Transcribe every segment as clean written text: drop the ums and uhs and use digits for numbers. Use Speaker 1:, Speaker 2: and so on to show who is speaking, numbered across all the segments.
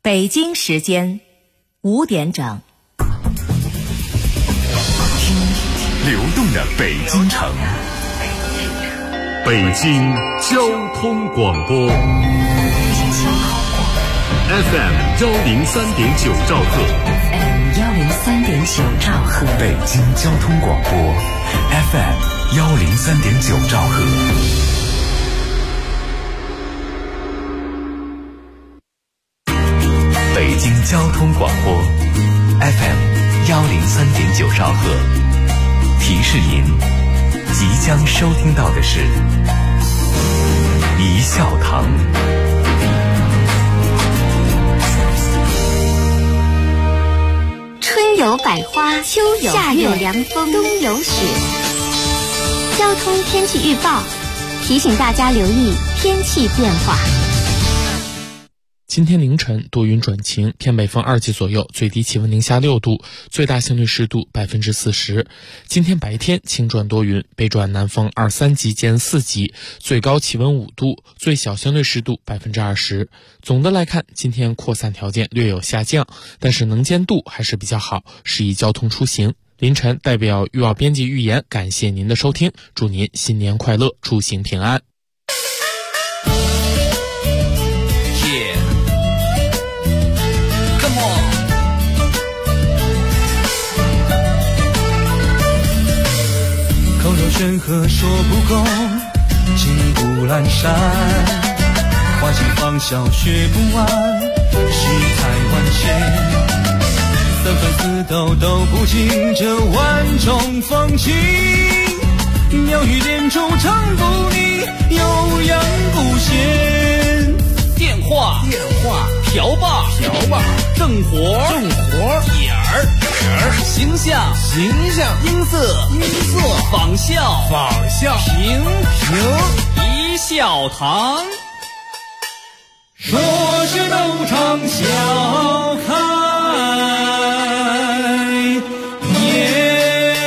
Speaker 1: 北京时间5点整。
Speaker 2: 听流动的北京城，北京交通广播 FM 103.9兆赫，
Speaker 1: 103.9兆赫，
Speaker 2: 北京交通广播 FM 103.9兆赫。北京交通广播 FM 103.9兆赫，提示您即将收听到的是一笑堂。
Speaker 3: 春有百花，秋有夏有凉风，冬有雪。交通天气预报提醒大家留意天气变化。
Speaker 4: 今天凌晨多云转晴，偏北风2级左右，最低气温零下6度，最大相对湿度40%。今天白天晴转多云，北转南风2、3级见4级，最高气温5度，最小相对湿度20%。总的来看，今天扩散条件略有下降，但是能见度还是比较好，适宜交通出行。凌晨代表预报编辑预言，感谢您的收听，祝您新年快乐，出行平安。
Speaker 5: 口若悬河说不够，情不阑珊，花心芳笑学不完，世态万千，三分四斗都不尽这万种风情，妙语连珠唱不腻，悠扬不闲。
Speaker 6: 电话瓢把正活点儿形象音色仿效评一笑堂，
Speaker 5: 说是斗场笑开颜。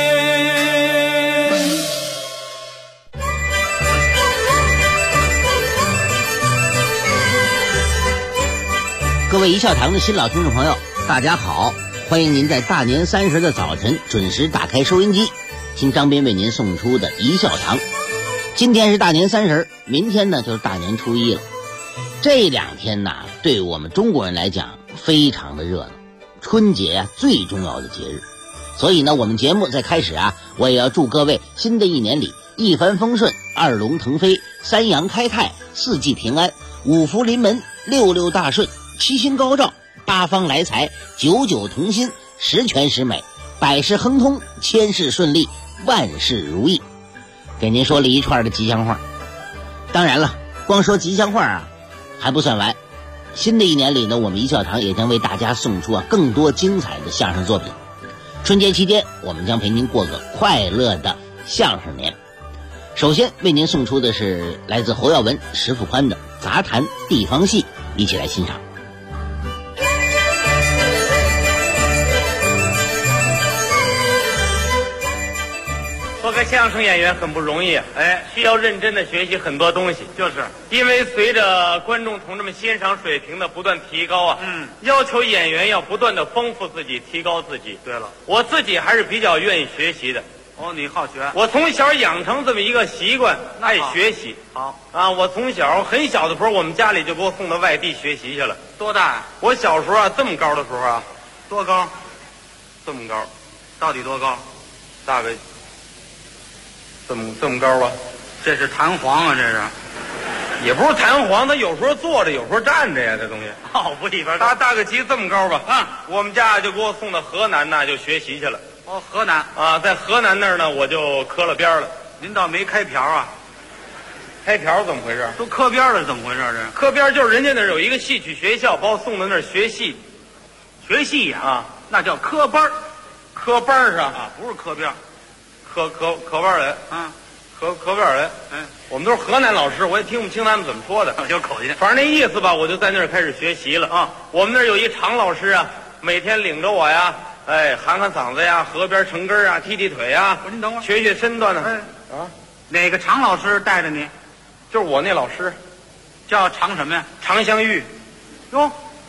Speaker 7: 各位一笑堂的新老听众朋友，大家好，欢迎您在大年30的早晨准时打开收音机，听张斌为您送出的一笑堂。今天是大年30，明天呢就是大年初1了。这2天呢，对我们中国人来讲非常的热闹，春节啊最重要的节日。所以呢，我们节目在开始啊，我也要祝各位新的一年里一帆风顺，二龙腾飞，三阳开泰，四季平安，五福临门，六六大顺，七星高照，八方来财，九九同心，十全十美，百事亨通，千事顺利，万事如意。给您说了一串的吉祥话。当然了，光说吉祥话啊还不算完，新的一年里呢，我们一笑堂也将为大家送出更多精彩的相声作品。春节期间，我们将陪您过个快乐的相声年。首先为您送出的是来自侯耀文、石富宽的杂谈地方戏，一起来欣赏。
Speaker 8: 做个相声演员很不容易，需要认真的学习很多东西。就是因为随着观众同志们欣赏水平的不断提高啊，要求演员要不断的丰富自己，提高自己。对了，我自己还是比较愿意学习的。哦，你好学？我从小养成这么一个习惯，爱学习。好啊，我从小很小的时候，我们家里就给我送到外地学习去了。多大呀？我小时候啊，这么高的时候啊，多高？这么高，到底多高？大概这么高吧？这是弹簧啊，这是？也不是弹簧，它有时候坐着，有时候站着呀，这东西。哦，不一般。大概其这么高吧？啊，我们家就给我送到河南那就学习去了。哦，河南啊，在河南那儿呢，我就磕了边了。您倒没开瓢啊？开瓢怎么回事？都磕边了，怎么回事？这磕边就是人家那儿有一个戏曲学校，把我送到那儿学戏。学戏呀？啊，那叫科班。科班是啊，不是磕边。科班人啊，科班人。我们都是河南老师，我也听不清他们怎么说的，有口音。反正那意思吧，我就在那儿开始学习了啊。我们那儿有一常老师啊，每天领着我呀，喊嗓子呀，河边成根啊，踢腿呀。您等会儿，学身段呢。哪个常老师带着你？就是我那老师，叫常什么呀？常香玉。哟，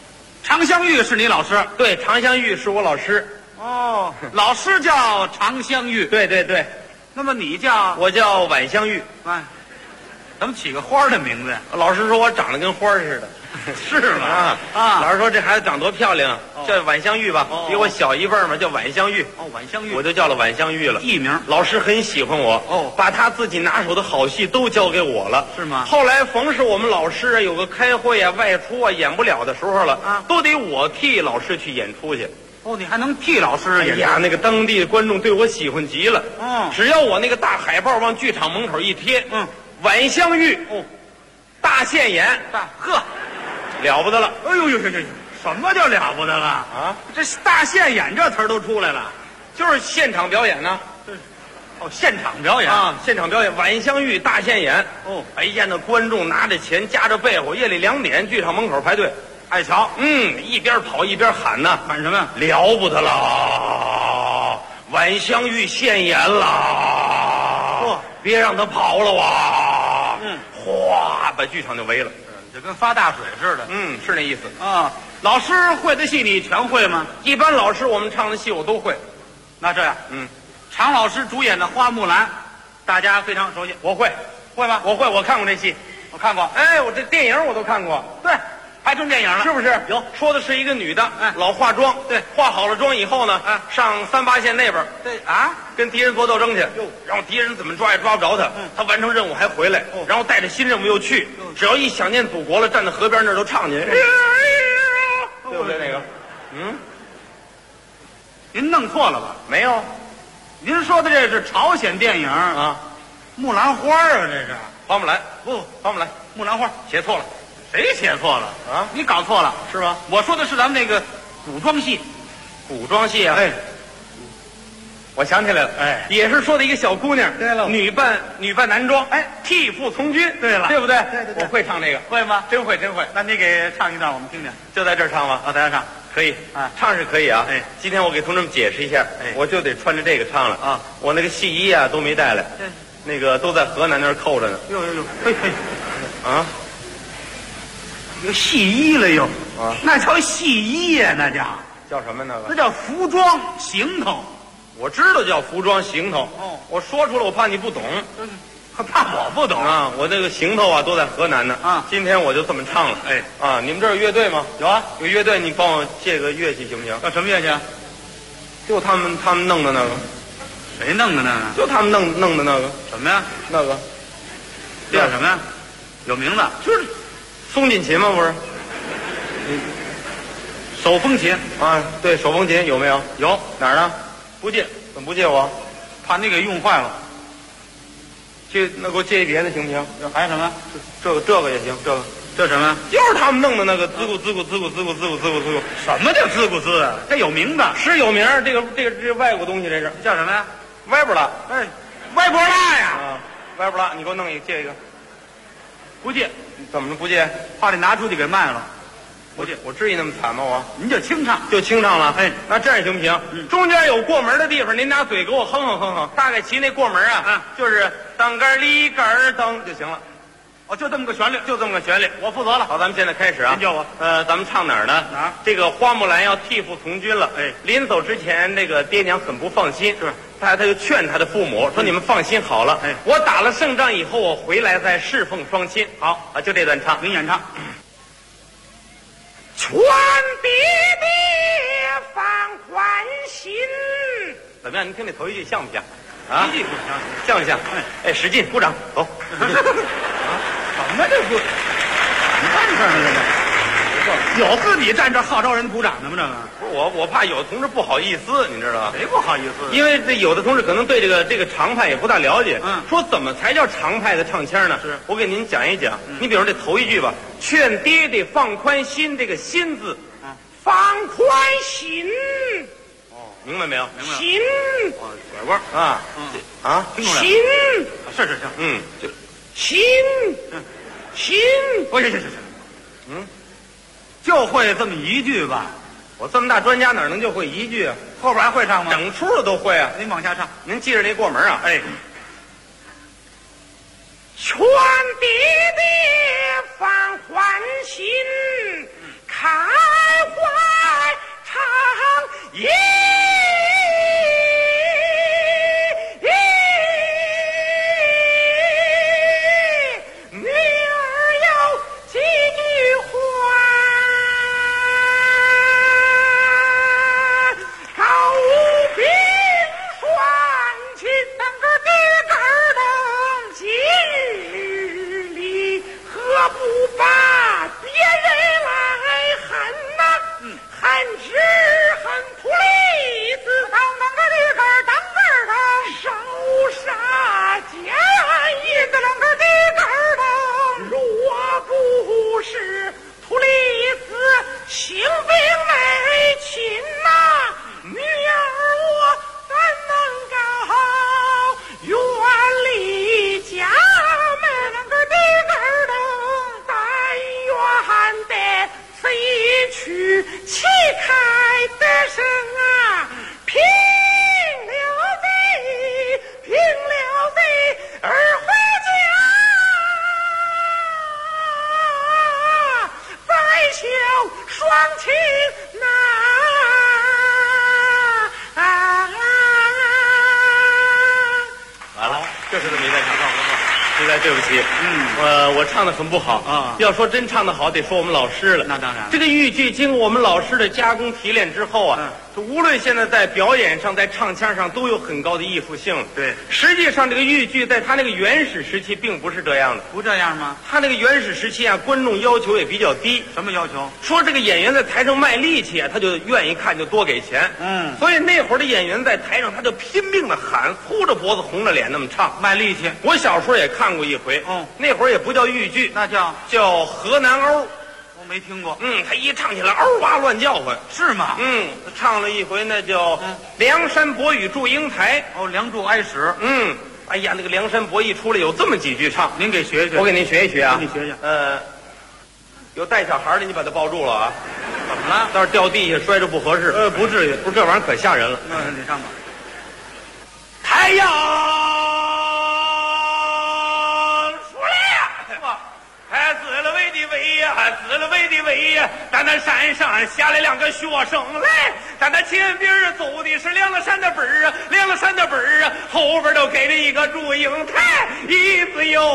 Speaker 6: 常香玉是你老师？
Speaker 8: 对，常香玉是我老师。
Speaker 6: 哦，老师叫常香玉。
Speaker 8: 对对对，
Speaker 6: 那么你叫？
Speaker 8: 我叫婉香玉。
Speaker 6: 哎，怎么起个花的名字呀？
Speaker 8: 老师说我长得跟花似的。
Speaker 6: 是吗？啊！
Speaker 8: 老师说这孩子长多漂亮，叫婉香玉吧，比我小一辈嘛，叫婉香玉。
Speaker 6: 哦，婉香玉，
Speaker 8: 我就叫了婉香玉了，
Speaker 6: 艺名。
Speaker 8: 老师很喜欢我，把他自己拿手的好戏都交给我了，
Speaker 6: 是吗？
Speaker 8: 后来逢是我们老师有个开会啊、外出啊演不了的时候了啊，都得我替老师去演出去。
Speaker 6: 哦，你还能替老师演出？
Speaker 8: 哎呀，那个当地的观众对我喜欢极了。只要我那个大海报往剧场门口一贴，婉香玉，大现眼，
Speaker 6: 呵。
Speaker 8: 了不得了！
Speaker 6: 哎呦呦呦呦！什么叫了不得了啊？这大现眼这词儿都出来了，
Speaker 8: 就是现场表演呢。
Speaker 6: 哦，现场表演
Speaker 8: 啊，现场表演，婉香玉大现眼。哦，哎呀，那观众拿着钱夹着被窝，夜里2点剧场门口排队，
Speaker 6: 爱瞧。
Speaker 8: 一边跑一边喊呢，
Speaker 6: 喊什么？
Speaker 8: 了不得了！婉香玉现眼了！别让他跑了哇！哗，把剧场就围了。
Speaker 6: 就跟发大水似的，
Speaker 8: 是那意思
Speaker 6: 啊。老师会的戏你全会吗？
Speaker 8: 一般老师我们唱的戏我都会。
Speaker 6: 那这样，常老师主演的《花木兰》，大家非常熟悉。
Speaker 8: 我会，
Speaker 6: 会吗？
Speaker 8: 我会，我看过这戏，
Speaker 6: 我看过。
Speaker 8: 哎，我这电影我都看过。
Speaker 6: 对，拍成电影了，
Speaker 8: 是不是？
Speaker 6: 有，
Speaker 8: 说的是一个女的，老化妆，对，化好了妆以后呢，上3、8线那边，
Speaker 6: 对啊，
Speaker 8: 跟敌人搏斗争去，然后敌人怎么抓也抓不着他，他完成任务还回来，然后带着新任务又去，只要一想念祖国了，站在河边那儿都唱去，对不对？那个，
Speaker 6: 您弄错了吧？
Speaker 8: 没有，
Speaker 6: 您说的这是朝鲜电影啊，木兰花啊，这是
Speaker 8: 花木兰，
Speaker 6: 不，
Speaker 8: 花木兰，
Speaker 6: 木兰花，
Speaker 8: 写错了。
Speaker 6: 谁写错了
Speaker 8: 啊？
Speaker 6: 你搞错了
Speaker 8: 是吗？
Speaker 6: 我说的是咱们那个古装戏，
Speaker 8: 古装戏啊。
Speaker 6: 哎，
Speaker 8: 我想起来了，
Speaker 6: 哎，
Speaker 8: 也是说的一个小姑娘，
Speaker 6: 对了，
Speaker 8: 女扮男装，哎，替父从军，
Speaker 6: 对了，
Speaker 8: 对不对？
Speaker 6: 对对对，
Speaker 8: 我会唱这个，
Speaker 6: 会吗？
Speaker 8: 真会，真会。
Speaker 6: 那你给唱一段我们听听，
Speaker 8: 就在这儿唱吗？
Speaker 6: 啊，大家唱，
Speaker 8: 可以啊，唱是可以啊。
Speaker 6: 哎，
Speaker 8: 今天我给同志们解释一下，
Speaker 6: 哎，
Speaker 8: 我就得穿着这个唱了
Speaker 6: 啊。
Speaker 8: 我那个戏衣啊都没带来，那个都在河南那儿扣着呢。
Speaker 6: 呦呦呦，嘿嘿，
Speaker 8: 啊。
Speaker 6: 有戏衣了又
Speaker 8: 啊，
Speaker 6: 那叫戏衣呀，那
Speaker 8: 叫什么那个？
Speaker 6: 那叫服装行头。
Speaker 8: 我知道叫服装行头，我说出来我怕你不懂，
Speaker 6: 怕我不懂
Speaker 8: 啊。我这个行头啊都在河南呢
Speaker 6: 啊。
Speaker 8: 今天我就这么唱了，
Speaker 6: 哎
Speaker 8: 啊，你们这儿有乐队吗？
Speaker 6: 有啊，
Speaker 8: 有乐队，你帮我借个乐器行不行？
Speaker 6: 要什么乐器啊？
Speaker 8: 就他们弄的那个。
Speaker 6: 谁弄的那个？
Speaker 8: 就他们弄的那个。
Speaker 6: 什么呀？
Speaker 8: 那个
Speaker 6: 叫什么呀？有名字，
Speaker 8: 就是松紧琴吗？不是，
Speaker 6: 手风琴
Speaker 8: 啊，对，手风琴有没有？
Speaker 6: 有，
Speaker 8: 哪儿呢？不借，怎么不借我？
Speaker 6: 怕你给用坏了。
Speaker 8: 那给我借一别的行不行？
Speaker 6: 还有什么？
Speaker 8: 这个也行，
Speaker 6: 这什么？
Speaker 8: 就是他们弄的那个滋咕滋咕滋咕滋咕滋咕滋咕滋咕。
Speaker 6: 什么叫滋咕滋啊？这有名的，
Speaker 8: 是有名。这外国东西，这是
Speaker 6: 叫什么呀？
Speaker 8: 歪不拉。
Speaker 6: 哎，歪脖拉呀！
Speaker 8: 啊，歪不拉，你给我弄一个，借一个。
Speaker 6: 不借，
Speaker 8: 怎么着不借？
Speaker 6: 怕你拿出去给卖了。不借，
Speaker 8: 我至于那么惨吗？我
Speaker 6: 您就清唱，
Speaker 8: 就清唱了。
Speaker 6: 哎，
Speaker 8: 那这样行不行？中间有过门的地方，您拿嘴给我哼哼哼哼。大概其那过门啊，就是当根里根噔就行了。
Speaker 6: 哦，就这么个旋律，
Speaker 8: 就这么个旋律，
Speaker 6: 我负责了。
Speaker 8: 好，咱们现在开始啊。
Speaker 6: 您叫我。
Speaker 8: 咱们唱哪儿呢？
Speaker 6: 哪儿？
Speaker 8: 这个花木兰要替父从军了。
Speaker 6: 哎，
Speaker 8: 临走之前，那个爹娘很不放心，是他就劝他的父母说：“你们放心好了，
Speaker 6: 哎，
Speaker 8: 我打了胜仗以后，我回来再侍奉双亲。”好啊，就这段唱，
Speaker 6: 您演唱。
Speaker 8: 劝爹爹放宽心，怎么样？您听这头一句像不像？啊，
Speaker 6: 一句不
Speaker 8: 像不像？哎，使劲鼓掌，走。
Speaker 6: 什么这不？你干这呢？这有自己站这号召人鼓掌的吗？这个
Speaker 8: 不是我怕有的同志不好意思，你知道吧？
Speaker 6: 谁不好意思？
Speaker 8: 因为这有的同志可能对这个常派也不大了解。说怎么才叫常派的唱腔呢？是我给您讲一讲。你比如这头一句吧，劝爹爹放宽心，这个心字，放宽心。哦，明白没有？
Speaker 6: 明白了。
Speaker 8: 心，
Speaker 6: 拐弯
Speaker 8: 啊，啊，
Speaker 6: 听出来了。
Speaker 8: 心，
Speaker 6: 是，
Speaker 8: 就心，心，
Speaker 6: 行，就会这么一句吧。
Speaker 8: 我这么大专家哪能就会一句啊？
Speaker 6: 后边还会唱吗？
Speaker 8: 整出的都会啊。
Speaker 6: 您往下唱，
Speaker 8: 您记着那过门啊。
Speaker 6: 哎，
Speaker 8: 劝爹爹放宽心，开怀
Speaker 6: 此一曲旗开得胜啊，平了贼，平了贼而回家，再效双亲呐。
Speaker 8: 完了，就是这么一段唱法。实在对不起，我唱的很不好啊。要说真唱的好，得说我们老师了。
Speaker 6: 那当然，
Speaker 8: 这个豫剧经过我们老师的加工提炼之后啊，无论现在在表演上，在唱腔上都有很高的艺术性了。
Speaker 6: 对，
Speaker 8: 实际上这个豫剧在它那个原始时期并不是这样的。
Speaker 6: 不这样吗？
Speaker 8: 它那个原始时期啊，观众要求也比较低。
Speaker 6: 什么要求？
Speaker 8: 说这个演员在台上卖力气啊，他就愿意看，就多给钱。所以那会儿的演员在台上，他就拼命的喊，粗着脖子红着脸那么唱，
Speaker 6: 卖力气。
Speaker 8: 我小时候也看过一回。那会儿也不叫豫剧，
Speaker 6: 那
Speaker 8: 叫河南欧。
Speaker 6: 我没听过。
Speaker 8: 他一唱起来嗷哇乱叫唤。
Speaker 6: 是吗？
Speaker 8: 唱了一回那叫梁山伯与祝英台。
Speaker 6: 哦，梁祝挨使。
Speaker 8: 哎呀，那个梁山伯一出来有这么几句唱，
Speaker 6: 您给学学。
Speaker 8: 我给您学一学啊。
Speaker 6: 给你学学。
Speaker 8: 有带小孩的，你把他抱住了啊。
Speaker 6: 怎么了？
Speaker 8: 要是掉地下摔着不合适。不至于，不是这玩意儿可吓人了。
Speaker 6: 你上吧。
Speaker 8: 太阳死了喂的喂呀，咱那山上下来两个学生来，咱那前边走的是梁山的本儿啊，梁山的本儿啊，后边都给了一个祝英台，一子哟，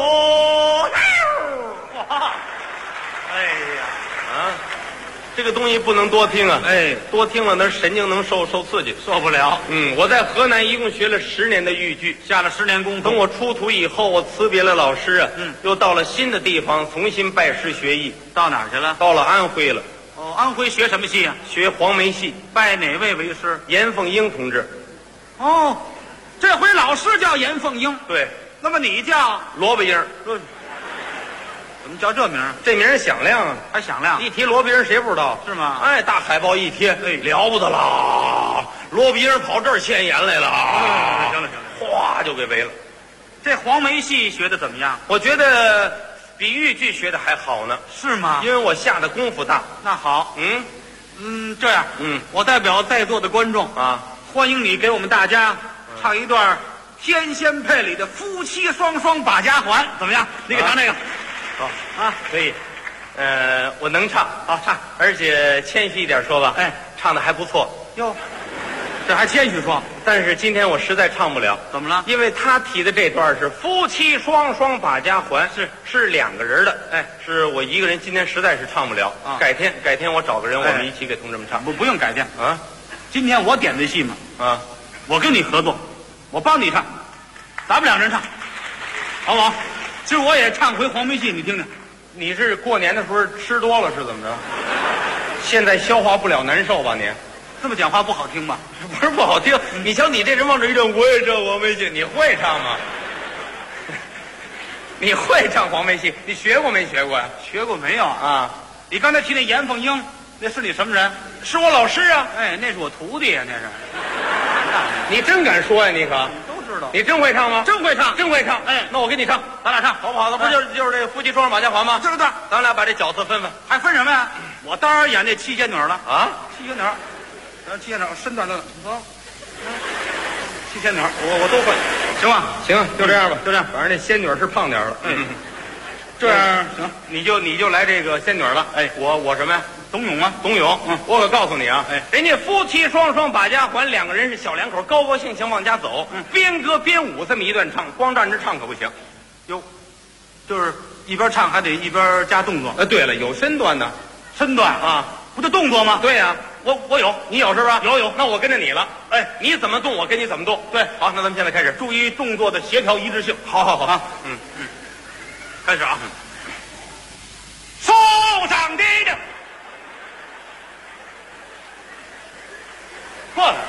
Speaker 8: 哇，哎呀，这个东西不能多听啊，多听了那神经能受刺激，
Speaker 6: 受不了。
Speaker 8: 我在河南一共学了10年的豫剧，
Speaker 6: 下了10年功夫。
Speaker 8: 等我出徒以后，我辞别了老师啊，又到了新的地方，重新拜师学艺。
Speaker 6: 到哪儿去了？
Speaker 8: 到了安徽了。
Speaker 6: 哦，安徽学什么戏啊？
Speaker 8: 学黄梅戏。
Speaker 6: 拜哪位为师？
Speaker 8: 严凤英同志。
Speaker 6: 哦，这回老师叫严凤英。
Speaker 8: 对。
Speaker 6: 那么你叫
Speaker 8: 萝卜英。
Speaker 6: 怎么叫这名？
Speaker 8: 这名响亮啊，
Speaker 6: 还响亮。
Speaker 8: 一提萝卜英，谁不知道？
Speaker 6: 是吗？
Speaker 8: 大海报一贴，了不得啦！萝卜英跑这儿献演来了。
Speaker 6: 行了，
Speaker 8: 哗就给围了。
Speaker 6: 这黄梅戏学的怎么样？
Speaker 8: 我觉得比豫剧学的还好呢。
Speaker 6: 是吗？
Speaker 8: 因为我下的功夫大。
Speaker 6: 那好，这样，我代表在座的观众啊，欢迎你给我们大家唱一段天仙配里的夫妻双双把家还，怎么样？你给唱这个。
Speaker 8: 好啊，可以，我能唱，
Speaker 6: 好唱，
Speaker 8: 而且谦虚一点说吧，唱的还不错。
Speaker 6: 哟，这还谦虚说？
Speaker 8: 但是今天我实在唱不了。
Speaker 6: 怎么了？
Speaker 8: 因为他提的这段是夫妻双双把家还，是2个人的，是我一个人，今天实在是唱不了。改天我找个人，我们一起给同志们唱。
Speaker 6: 不用改天啊，今天我点的戏嘛，我跟你合作，我帮你唱，咱们2人唱，好不好？今儿我也唱回黄梅戏，你听听。
Speaker 8: 你是过年的时候吃多了是怎么着？现在消化不了难受吧？你
Speaker 6: 这么讲话不好听吧？
Speaker 8: 不是不好听，你瞧你这人往这一站，我也唱黄梅戏，你会唱吗？你会唱黄梅戏？你学过没学过呀？
Speaker 6: 学过没有啊？你刚才提那严凤英，那是你什么人？
Speaker 8: 是我老师啊。
Speaker 6: 那是我徒弟呀，那是。
Speaker 8: 你真敢说呀？你可
Speaker 6: 都知道。
Speaker 8: 你真会唱吗？
Speaker 6: 真会唱，
Speaker 8: 真会唱。那我给你唱，
Speaker 6: 咱俩唱
Speaker 8: 好不好？那不就是这个夫妻双双把家还吗？
Speaker 6: 对，
Speaker 8: 咱俩把这角色分分。
Speaker 6: 还分什么呀？我当然演这七仙女了
Speaker 8: 啊！
Speaker 6: 七仙女，七仙女身段的走。七仙女，
Speaker 8: 我都会，
Speaker 6: 行吧？
Speaker 8: 行，就这样吧，
Speaker 6: 就这样。
Speaker 8: 反正那仙女是胖点了。
Speaker 6: 这样行，
Speaker 8: 你就来这个仙女了。我什么呀？
Speaker 6: 董永啊，
Speaker 8: 董永。我可告诉你啊，人家夫妻双双把家还，2个人是小两口，高高兴兴往家走，边歌边舞这么一段唱，光站着唱可不行。
Speaker 6: 哟，就是一边唱还得一边加动作。
Speaker 8: 对了，有身段呢，
Speaker 6: 身段啊，不就动作吗？
Speaker 8: 对呀，我有，你有是吧？
Speaker 6: 有，
Speaker 8: 那我跟着你了。你怎么动，我跟你怎么动。
Speaker 6: 对，
Speaker 8: 好，那咱们现在开始，
Speaker 6: 注意动作的协调一致性。
Speaker 8: 好啊，
Speaker 6: 开始啊，手上的着。过来，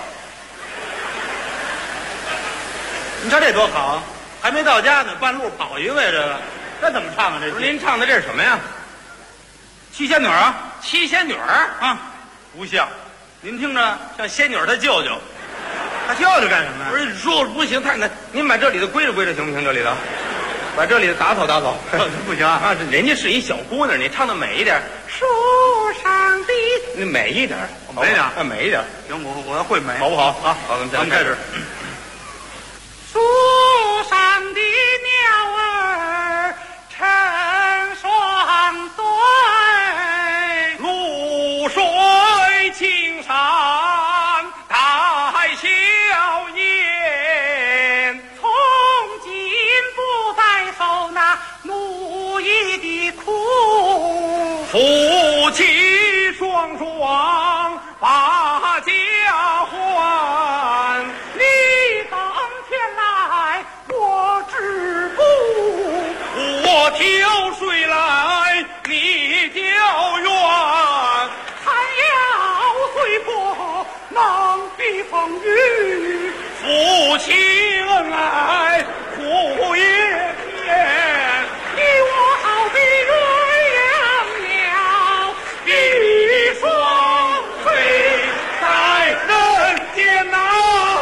Speaker 6: 你瞧这多好啊！还没到家呢，半路跑一位，这怎么唱啊？这
Speaker 8: 不是您唱的这是什么呀？
Speaker 6: 七仙女啊，
Speaker 8: 七仙女
Speaker 6: 啊，
Speaker 8: 不像。
Speaker 6: 您听着，
Speaker 8: 像仙女她舅舅，
Speaker 6: 她舅舅干什么呀？
Speaker 8: 不是说不行，太难。您把这里的归着行不行？这里头，把这里的打扫。
Speaker 6: 不行啊，
Speaker 8: 人家是一小姑娘，你唱的美一点。手
Speaker 6: 上的。
Speaker 8: 你美一点，
Speaker 6: 美点，
Speaker 8: 美一点。
Speaker 6: 行，我要会美，
Speaker 8: 好不好？啊，好，咱们开始。
Speaker 6: 树上的鸟儿成双对，
Speaker 8: 露水青山带笑颜，
Speaker 6: 从今不再受那奴役的苦，
Speaker 8: 夫妻双双把家还。
Speaker 6: 你当天来我止步，
Speaker 8: 我挑水来你挑远，
Speaker 6: 还要随波能避风雨，
Speaker 8: 夫妻恩爱苦也甜，
Speaker 6: 你我好比鸳鸯鸟一双飞
Speaker 8: 在人间呐。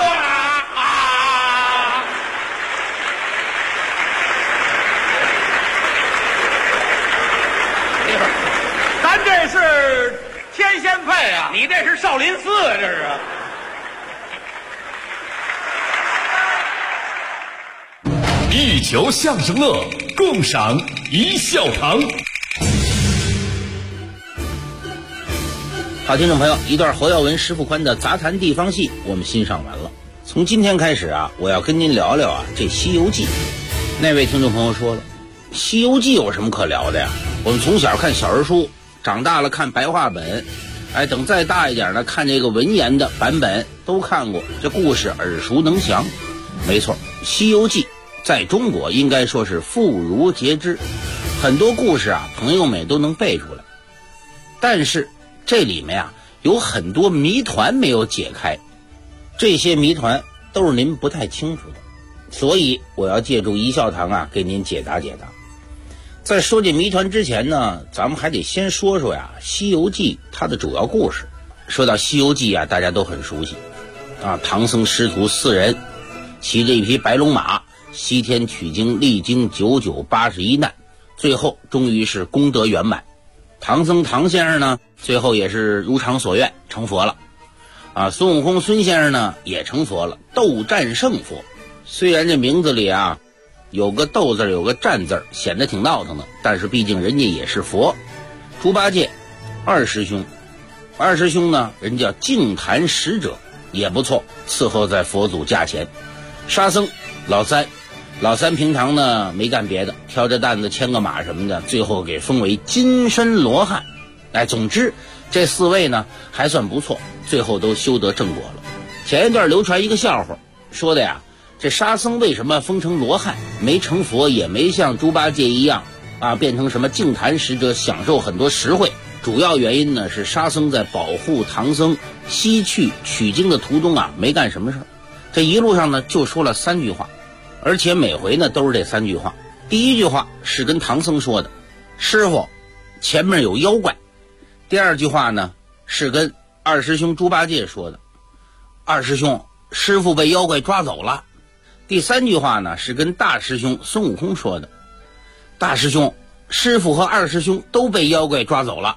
Speaker 8: 咱这是天仙配啊，你这是少林寺啊，这是。
Speaker 2: 一球相声乐，共赏一笑堂。
Speaker 7: 好，听众朋友，一段侯耀文、石富宽的杂谈地方戏我们欣赏完了。从今天开始啊，我要跟您聊聊啊这《西游记》。那位听众朋友说了，《西游记》有什么可聊的呀？我们从小看小人书，长大了看白话本，等再大一点呢，看这个文言的版本都看过，这故事耳熟能详。没错，《西游记》在中国应该说是妇孺皆知，很多故事啊，朋友们都能背出来。但是这里面啊，有很多谜团没有解开，这些谜团都是您不太清楚的，所以我要借助一笑堂啊，给您解答解答。在说这谜团之前呢，咱们还得先说说呀，《西游记》它的主要故事。说到《西游记》啊，大家都很熟悉啊，唐僧师徒4人骑着一匹白龙马，西天取经，历经9981难，最后终于是功德圆满。唐僧唐先生呢，最后也是如偿所愿成佛了啊。孙悟空孙先生呢也成佛了，斗战胜佛。虽然这名字里啊有个斗字有个战字，显得挺闹腾的，但是毕竟人家也是佛。猪八戒二师兄呢，人叫净坛使者也不错，伺候在佛祖驾前。沙僧老三平常呢没干别的，挑着担子牵个马什么的，最后给封为金身罗汉。总之这4位呢还算不错，最后都修得正果了。前一段流传一个笑话，说的呀，这沙僧为什么封成罗汉，没成佛，也没像猪八戒一样啊变成什么净坛使者，享受很多实惠。主要原因呢是沙僧在保护唐僧西去取经的途中啊没干什么事，这一路上呢就说了3句话，而且每回呢都是这3句话。第一句话是跟唐僧说的，师傅前面有妖怪。第2句话呢是跟二师兄猪八戒说的，二师兄师傅被妖怪抓走了。第3句话呢是跟大师兄孙悟空说的，大师兄师傅和二师兄都被妖怪抓走了。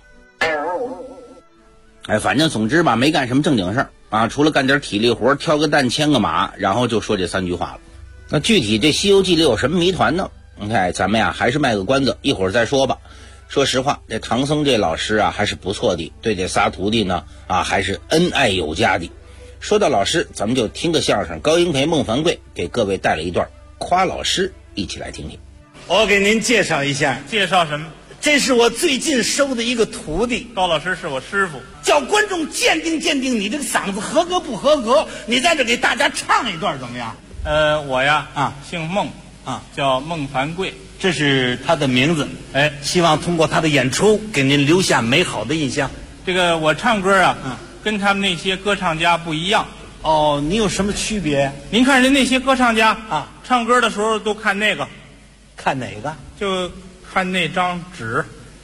Speaker 7: 反正总之吧，没干什么正经事儿啊，除了干点体力活，挑个担牵个马，然后就说这3句话了。那具体这《西游记》里有什么谜团呢？你看咱们呀还是卖个关子，一会儿再说吧。说实话，这唐僧这老师啊还是不错的，对这仨徒弟呢还是恩爱有加的。说到老师，咱们就听个相声，高英培、孟凡贵给各位带了一段夸老师，一起来听听。
Speaker 9: 我给您介绍一下，
Speaker 8: 介绍什么？
Speaker 9: 这是我最近收的一个徒弟，
Speaker 8: 高老师是我师傅，
Speaker 9: 叫观众鉴定你这个嗓子合格不合格，你在这给大家唱一段怎么样？
Speaker 8: 我呀姓孟叫孟凡贵，
Speaker 9: 这是他的名字。希望通过他的演出给您留下美好的印象。
Speaker 8: 这个我唱歌啊跟他们那些歌唱家不一样。
Speaker 9: 哦，你有什么区别？
Speaker 8: 您看人那些歌唱家唱歌的时候都看那个，
Speaker 9: 看哪个？
Speaker 8: 就看那张纸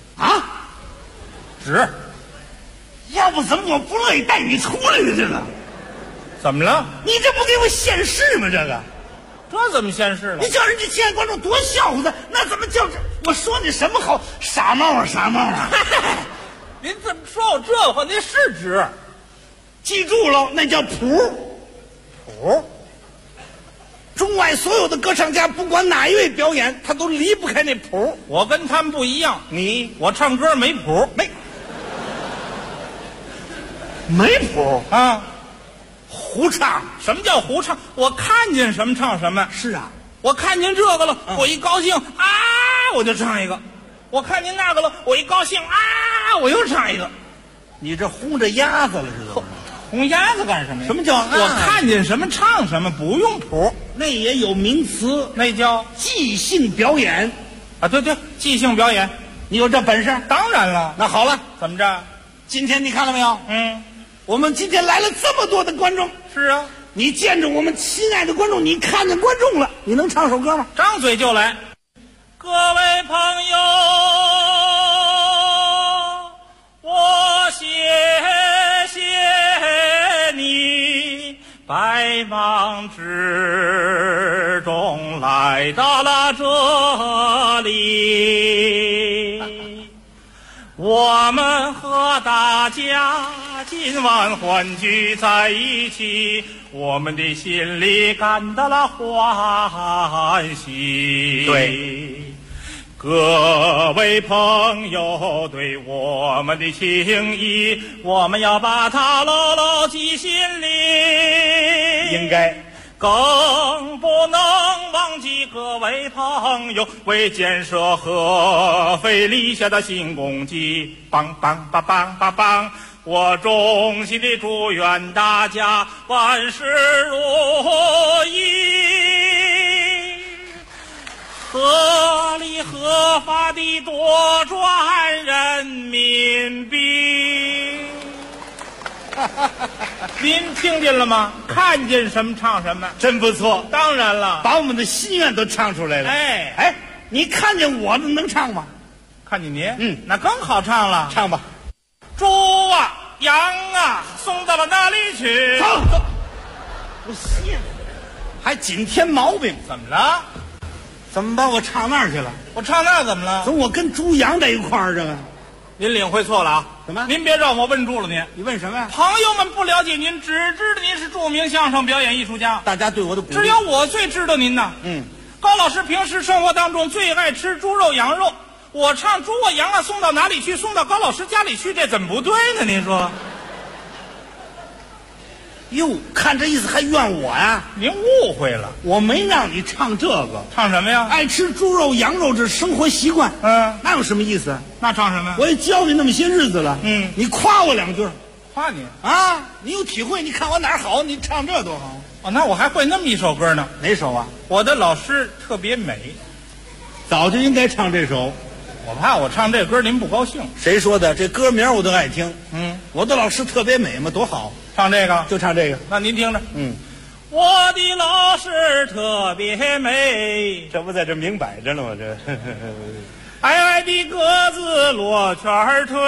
Speaker 8: 纸。
Speaker 9: 要不怎么我不乐意带你出来的？这个
Speaker 8: 怎么了？
Speaker 9: 你这不给我现世吗？
Speaker 8: 这怎么现世了？
Speaker 9: 你叫人家亲爱观众多笑话的，那怎么叫这？我说你什么好？傻帽啊！ 您这么说我这话，您是值。记住了，那叫谱。谱。中外所有的歌唱家，不管哪一位表演，他都离不开那谱。我跟他们不一样，我唱歌没谱，没谱啊，胡唱。什么叫胡唱？我看见什么唱什么。是啊，我看见这个了，我一高兴啊，我就唱一个；我看见那个了，我一高兴啊，我又唱一个。你这轰着鸭子了似的。轰鸭子干什么呀？什么叫我看见什么唱什么，不用谱。那也有名词，那叫即兴表演啊！对，即兴表演，你有这本事？当然了。那好了，怎么着？今天你看到没有？我们今天来了这么多的观众。是啊，你见着我们亲爱的观众，你看见观众了，你能唱首歌吗？张嘴就来。各位朋友，我谢你百忙之中来到了这里，我们和大家今晚欢聚在一起，我们的心里感到了欢喜。对，各位朋友对我们的情谊，我们要把它牢牢记心里。应该更不能忘记各位朋友为建设合肥立下的新功绩。棒棒棒棒棒棒！我衷心的祝愿大家万事如意，合理合法的多赚人民币。您听见了吗？看见什么唱什么，真不错。当然了，把我们的心愿都唱出来了。哎，你看见我能唱吗？看见您，那更好唱了。唱吧。猪啊，羊啊，送到了哪里去？走，不信，还紧添毛病。怎么了？怎么把我唱那儿去了？我唱那儿怎么了？怎么我跟猪羊在一块儿？这个，您领会错了啊！怎么？您别让我问住了您。你问什么呀？朋友们不了解您，只知道您是著名相声表演艺术家。大家对我的鼓励，只有我最知道您呐。高老师平时生活当中最爱吃猪肉、羊肉。我唱猪啊羊啊送到哪里去？送到高老师家里去，这怎么不对呢？您说？哟，看这意思还怨我呀？您误会了，我没让你唱这个。唱什么呀？爱吃猪肉、羊肉这生活习惯。那有什么意思？那唱什么？我也教你那么些日子了。你夸我两句。夸你啊？你有体会？你看我哪儿好？你唱这多好。哦，那我还会那么一首歌呢。哪首啊？我的老师特别美，早就应该唱这首。我怕我唱这歌您不高兴。谁说的？这歌名我都爱听。我的老师特别美嘛，多好。唱这个就唱这个。那您听着。我的老师特别美，这不在这明摆着呢吗？这矮矮的个子罗圈腿，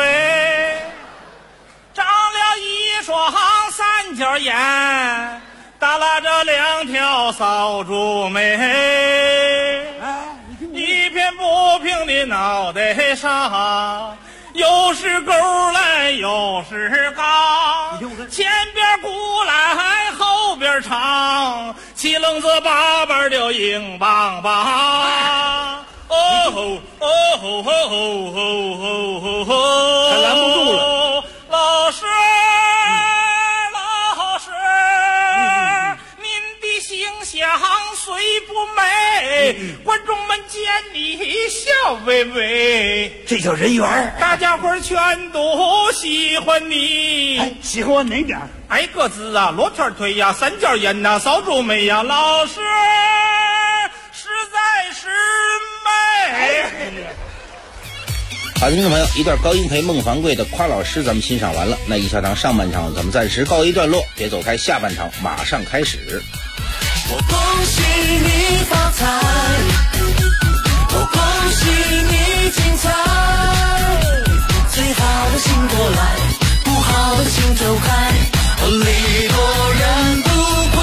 Speaker 9: 长了一双三角眼，耷拉着两条扫帚眉。一片不平的脑袋上，又是勾来又是杠，前边鼓来后边唱，七棱子八瓣的硬邦邦。哦吼哦吼吼吼吼吼吼！他拦不住了，老师。相虽不美，观众们见你笑微微，这叫人缘。大家伙儿全都喜欢你。喜欢我哪点？矮个子啊，罗圈腿呀，三角眼呐，扫帚眉呀，老师实在是美。
Speaker 7: 好，听众朋友，一段高英培、孟凡贵的夸老师咱们欣赏完了，那一小堂上半场咱们暂时告一段落，别走开，下半场马上开始。
Speaker 5: 我恭喜你发财，我恭喜你精彩，最好的请过来，不好的请走开，礼多人不怪。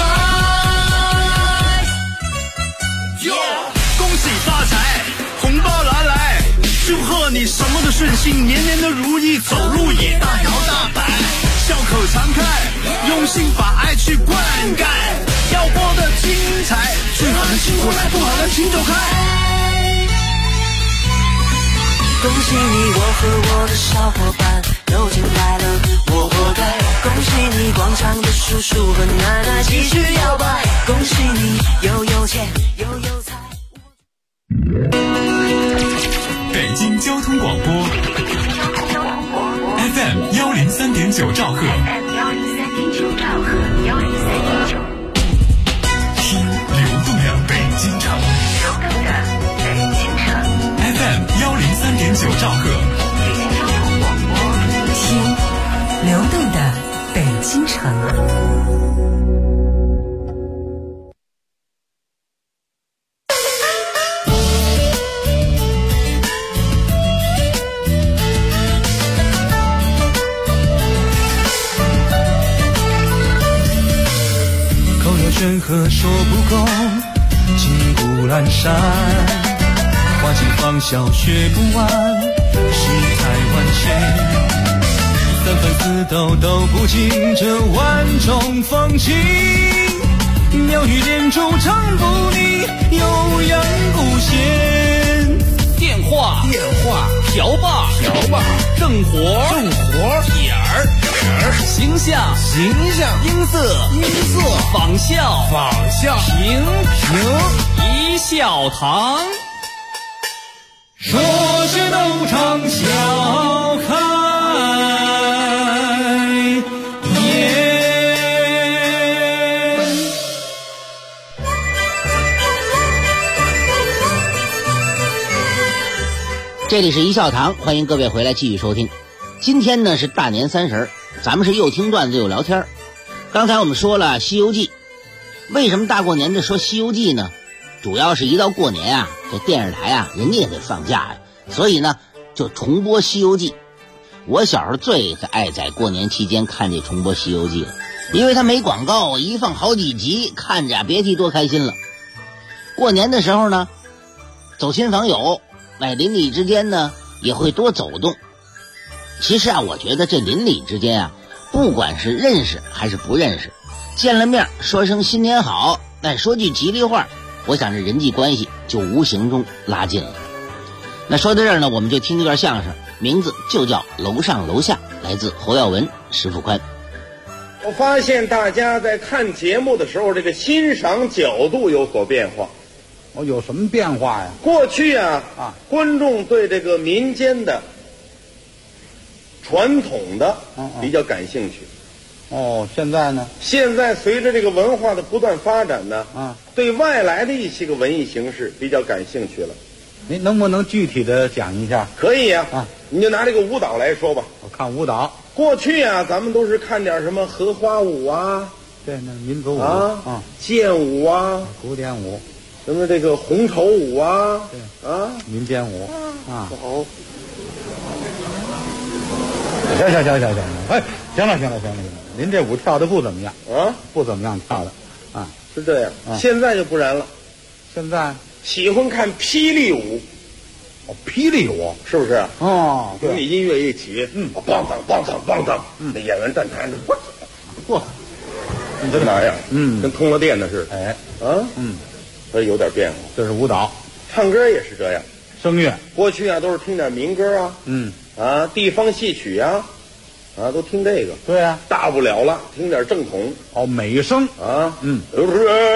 Speaker 5: 恭喜发财，红包拿来，祝贺你什么都顺心，年年都如意，走路
Speaker 10: 也大摇大摆，笑口常开，用心把爱去灌溉。要过得精彩，最好的请过来，不好的请走开。
Speaker 11: 恭喜你，我和我的小伙伴都进来了，我活该。恭喜你，广场的叔叔和奶奶继续摇摆。恭喜你，又有钱又有财。
Speaker 2: 北京交通广播 FM 103.9兆赫，听流动的北京城，FM 103.9兆赫，
Speaker 1: 听流动的北京城。
Speaker 5: 山河说不够，金谷阑珊，花尽芳笑学不完，世态万千，三分四斗都不尽这万种风情，妙语连珠唱不腻，悠扬古弦。
Speaker 10: 电话瓢把正活点儿形象音色仿效平一笑堂，
Speaker 5: 说是斗场笑开颜。
Speaker 7: 这里是一笑堂，欢迎各位回来继续收听。今天呢是大年30，咱们是又听段子又聊天。刚才我们说了《西游记》，为什么大过年的说《西游记》呢？主要是一到过年啊，这电视台啊人家也得放假呀，所以呢就重播《西游记》。我小时候最爱在过年期间看这重播《西游记》了，因为它没广告，一放好几集，看着别提多开心了。过年的时候呢，走亲访友，邻里之间呢也会多走动。其实啊，我觉得这邻里之间啊，不管是认识还是不认识，见了面说声新年好，说句吉利话，我想这人际关系就无形中拉近了。那说到这儿呢，我们就听一段相声，名字就叫《楼上楼下》，来自侯耀文、石富宽。
Speaker 8: 我发现大家在看节目的时候，这个欣赏角度有所变化。
Speaker 12: 有什么变化呀？
Speaker 8: 过去啊，观众对这个民间的传统的比较感兴趣。
Speaker 12: 现在呢？
Speaker 8: 现在随着这个文化的不断发展呢，对外来的一些个文艺形式比较感兴趣了。
Speaker 12: 您能不能具体的讲一下？
Speaker 8: 可以呀，你就拿这个舞蹈来说吧。
Speaker 12: 我看舞蹈，
Speaker 8: 过去啊，咱们都是看点什么荷花舞啊，
Speaker 12: 对，那民族舞
Speaker 8: 剑舞啊，
Speaker 12: 古典舞。
Speaker 8: 什么这个红绸舞啊，
Speaker 12: 民间舞啊，
Speaker 8: 不好。
Speaker 12: 行，行了，您这舞跳的不怎么样不怎么样跳的
Speaker 8: 是这样。现在就不然了，
Speaker 12: 现在
Speaker 8: 喜欢看霹雳舞。
Speaker 12: 霹雳舞
Speaker 8: 是不是？
Speaker 12: 对，
Speaker 8: 跟你音乐一起，梆当，那演员站台上，嚯，你这哪样？跟通了电的似的。所以有点变化。
Speaker 12: 这是舞蹈，
Speaker 8: 唱歌也是这样。
Speaker 12: 声乐
Speaker 8: 过去啊都是听点民歌地方戏曲都听这个。
Speaker 12: 对啊，
Speaker 8: 大不了了听点正统。
Speaker 12: 美声
Speaker 8: 就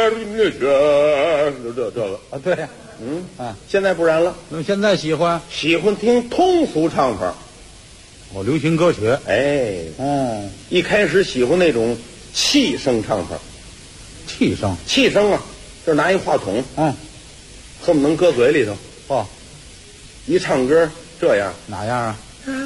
Speaker 8: 这个
Speaker 12: 对呀。
Speaker 8: 现在不然了。
Speaker 12: 那么现在喜欢
Speaker 8: 听通俗唱法。
Speaker 12: 流行歌曲。
Speaker 8: 一开始喜欢那种气声唱法。
Speaker 12: 气声
Speaker 8: 啊，就是拿一话筒，恨不能搁嘴里头。一唱歌这样。
Speaker 12: 哪样啊？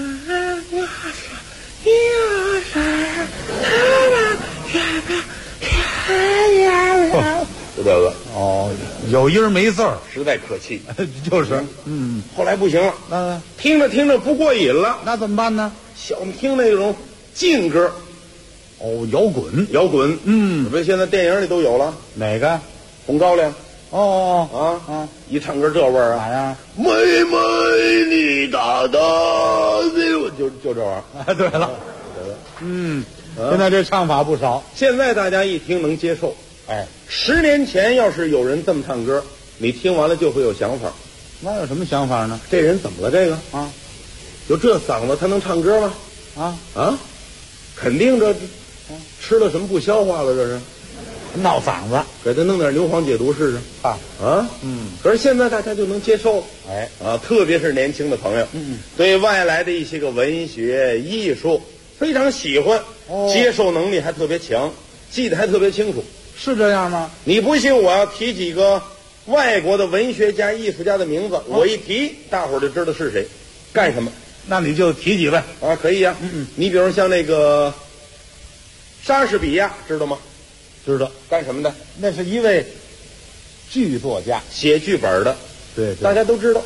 Speaker 8: 就这个。
Speaker 12: 有音没字儿，
Speaker 8: 实在可气。
Speaker 12: 就是。
Speaker 8: 后来不行了，听着不过瘾了，
Speaker 12: 那怎么办呢？
Speaker 8: 想听那种劲歌。
Speaker 12: 摇滚。
Speaker 8: 不是现在电影里都有了。
Speaker 12: 哪个？
Speaker 8: 红高粱。 一唱歌这味儿啊，
Speaker 12: 哪样？
Speaker 8: 妹妹你大大的，就这玩意儿。
Speaker 12: 对了，现在这唱法不少。
Speaker 8: 现在大家一听能接受。
Speaker 12: 哎
Speaker 8: ，10年前要是有人这么唱歌，你听完了就会有想法。
Speaker 12: 那有什么想法呢？
Speaker 8: 这人怎么了？这个
Speaker 12: 啊，
Speaker 8: 就这嗓子他能唱歌吗？肯定这吃了什么不消化了？这是
Speaker 12: 闹嗓子，
Speaker 8: 给他弄点牛黄解毒试试。可是现在大家就能接受。特别是年轻的朋友，对外来的一些个文学艺术非常喜欢，接受能力还特别强，记得还特别清楚。
Speaker 12: 是这样吗？
Speaker 8: 你不信，我要提几个外国的文学家、艺术家的名字，我一提，大伙儿就知道是谁，干什么。
Speaker 12: 那你就提几位
Speaker 8: 可以呀。你比如像那个莎士比亚，知道吗？
Speaker 12: 知道。
Speaker 8: 干什么的？
Speaker 12: 那是一位剧作家，
Speaker 8: 写剧本的。
Speaker 12: 对，
Speaker 8: 大家都知道。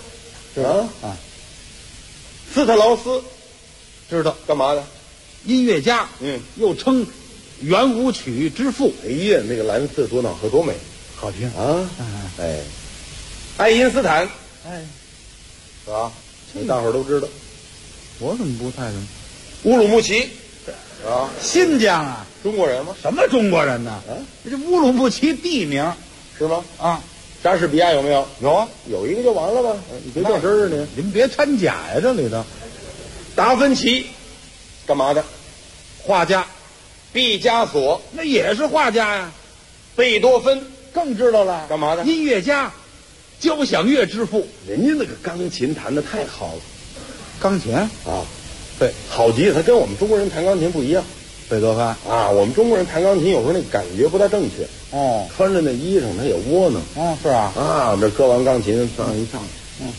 Speaker 8: 斯特劳斯，
Speaker 12: 知道。
Speaker 8: 干嘛的？
Speaker 12: 音乐家，又称圆舞曲之父。
Speaker 8: 哎呀，那个蓝色多瑙河多美，
Speaker 12: 好听
Speaker 8: 啊！爱因斯坦，是吧？大伙儿都知道。
Speaker 12: 我怎么不太懂？
Speaker 8: 乌鲁木齐，
Speaker 12: 新疆啊，
Speaker 8: 中国人吗？
Speaker 12: 什么中国人呢？这乌鲁木齐地名
Speaker 8: 是吗？莎士比亚有没有？
Speaker 12: 有啊，
Speaker 8: 有一个就完了吧？你别较真儿啊！
Speaker 12: 您别掺假呀，这里头。
Speaker 8: 达芬奇，干嘛的？
Speaker 12: 画家。
Speaker 8: 毕加索，
Speaker 12: 那也是画家呀。
Speaker 8: 贝多芬，
Speaker 12: 更知道了，
Speaker 8: 干嘛的？
Speaker 12: 音乐家，交响乐之父。
Speaker 8: 人家那个钢琴弹得太好了。
Speaker 12: 钢琴
Speaker 8: 对，好极了。他跟我们中国人弹钢琴不一样。
Speaker 12: 贝多芬
Speaker 8: 我们中国人弹钢琴有时候那感觉不太正确。穿着那衣裳他也窝囊。
Speaker 12: 是啊。
Speaker 8: 这搁完钢琴上一唱，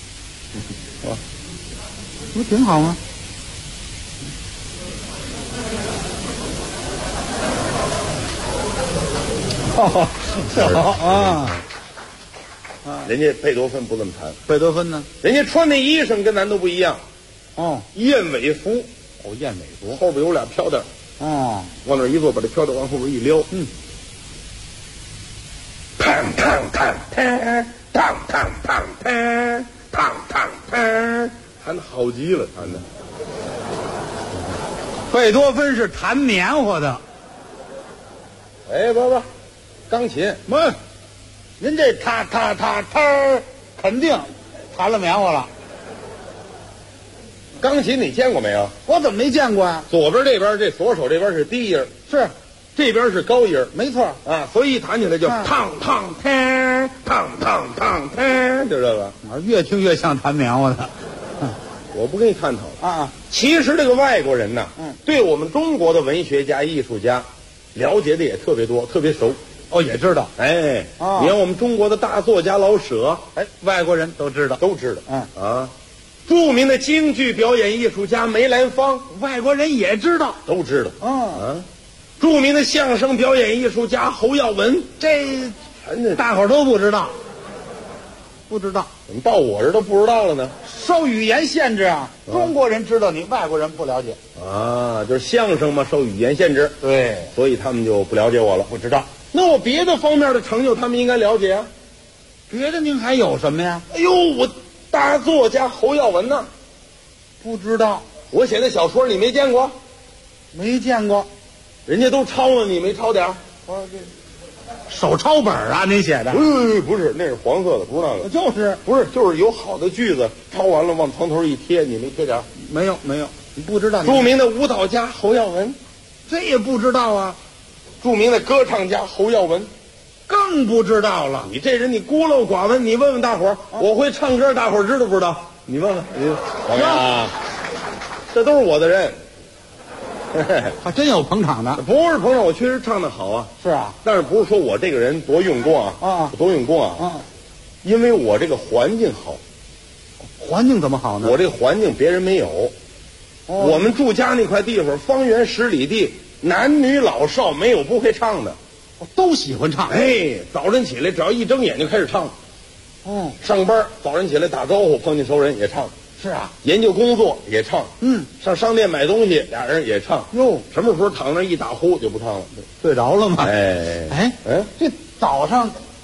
Speaker 12: 不挺好吗？
Speaker 8: 人家贝多芬不这么弹。
Speaker 12: 贝多芬呢？
Speaker 8: 人家穿那衣裳跟咱都不一样。燕尾服。
Speaker 12: 燕尾服
Speaker 8: 后边有俩飘带。往那一坐，把这飘带往后边一撩。嘡嘡嘡嘡嘡嘡嘡嘡嘡嘡嘡，弹得好极了，弹的。
Speaker 12: 贝多芬是弹棉花的。
Speaker 8: 不，钢琴。
Speaker 12: 您这他肯定弹了棉花了。
Speaker 8: 钢琴你见过没有？
Speaker 12: 我怎么没见过啊？
Speaker 8: 左边这边这左手这边是低音，
Speaker 12: 是
Speaker 8: 这边是高音，
Speaker 12: 没错
Speaker 8: 所以一弹起来就嘡嘡嘡嘡嘡嘡嘡，就这个。
Speaker 12: 越听越像弹棉花的。
Speaker 8: 我不跟你探讨其实这个外国人呢，对我们中国的文学家、艺术家了解的也特别多，特别熟。
Speaker 12: 也知道。
Speaker 8: 你看我们中国的大作家老舍，
Speaker 12: 外国人都知道。
Speaker 8: 著名的京剧表演艺术家梅兰芳，
Speaker 12: 外国人也知道，
Speaker 8: 都知道。著名的相声表演艺术家侯耀文，
Speaker 12: 这大伙儿都不知道。不知道，
Speaker 8: 怎么到我这都不知道了呢？
Speaker 12: 受语言限制中国人知道，你外国人不了解。
Speaker 8: 就是相声嘛，受语言限制。
Speaker 12: 对，
Speaker 8: 所以他们就不了解我了，
Speaker 12: 不知道。
Speaker 8: 那我别的方面的成就，他们应该了解啊。
Speaker 12: 别的您还有什么呀？
Speaker 8: 我大作家侯耀文呢？
Speaker 12: 不知道。
Speaker 8: 我写的小说你没见过？
Speaker 12: 没见过。
Speaker 8: 人家都抄了，你没抄点儿？
Speaker 12: 手抄本您写的？
Speaker 8: 不是，那是黄色的，不是那个。
Speaker 12: 就是
Speaker 8: 有好的句子，抄完了往床头一贴，你没贴点儿？
Speaker 12: 没有，你不知道。
Speaker 8: 著名的舞蹈家侯耀文，
Speaker 12: 这也不知道啊。
Speaker 8: 著名的歌唱家侯耀文，
Speaker 12: 更不知道了。
Speaker 8: 你这人你孤陋寡闻，你问问大伙儿，我会唱歌，大伙儿知道不知道？你问问。这都是我的人。
Speaker 12: 还真有捧场的。
Speaker 8: 不是捧场，我确实唱得好啊。
Speaker 12: 是啊，
Speaker 8: 但是不是说我这个人多用功多用功因为我这个环境好。
Speaker 12: 环境怎么好呢？
Speaker 8: 我这个环境别人没有。我们住家那块地方，方圆10里地，男女老少没有不会唱的，
Speaker 12: 都喜欢唱。
Speaker 8: 早晨起来只要一睁眼就开始唱。上班早晨起来打招呼，碰见熟人也唱。
Speaker 12: 是啊，
Speaker 8: 研究工作也唱。上商店买东西，俩人也唱。什么时候躺那一打呼就不唱了？
Speaker 12: 睡着了吗？
Speaker 8: 这
Speaker 12: 早上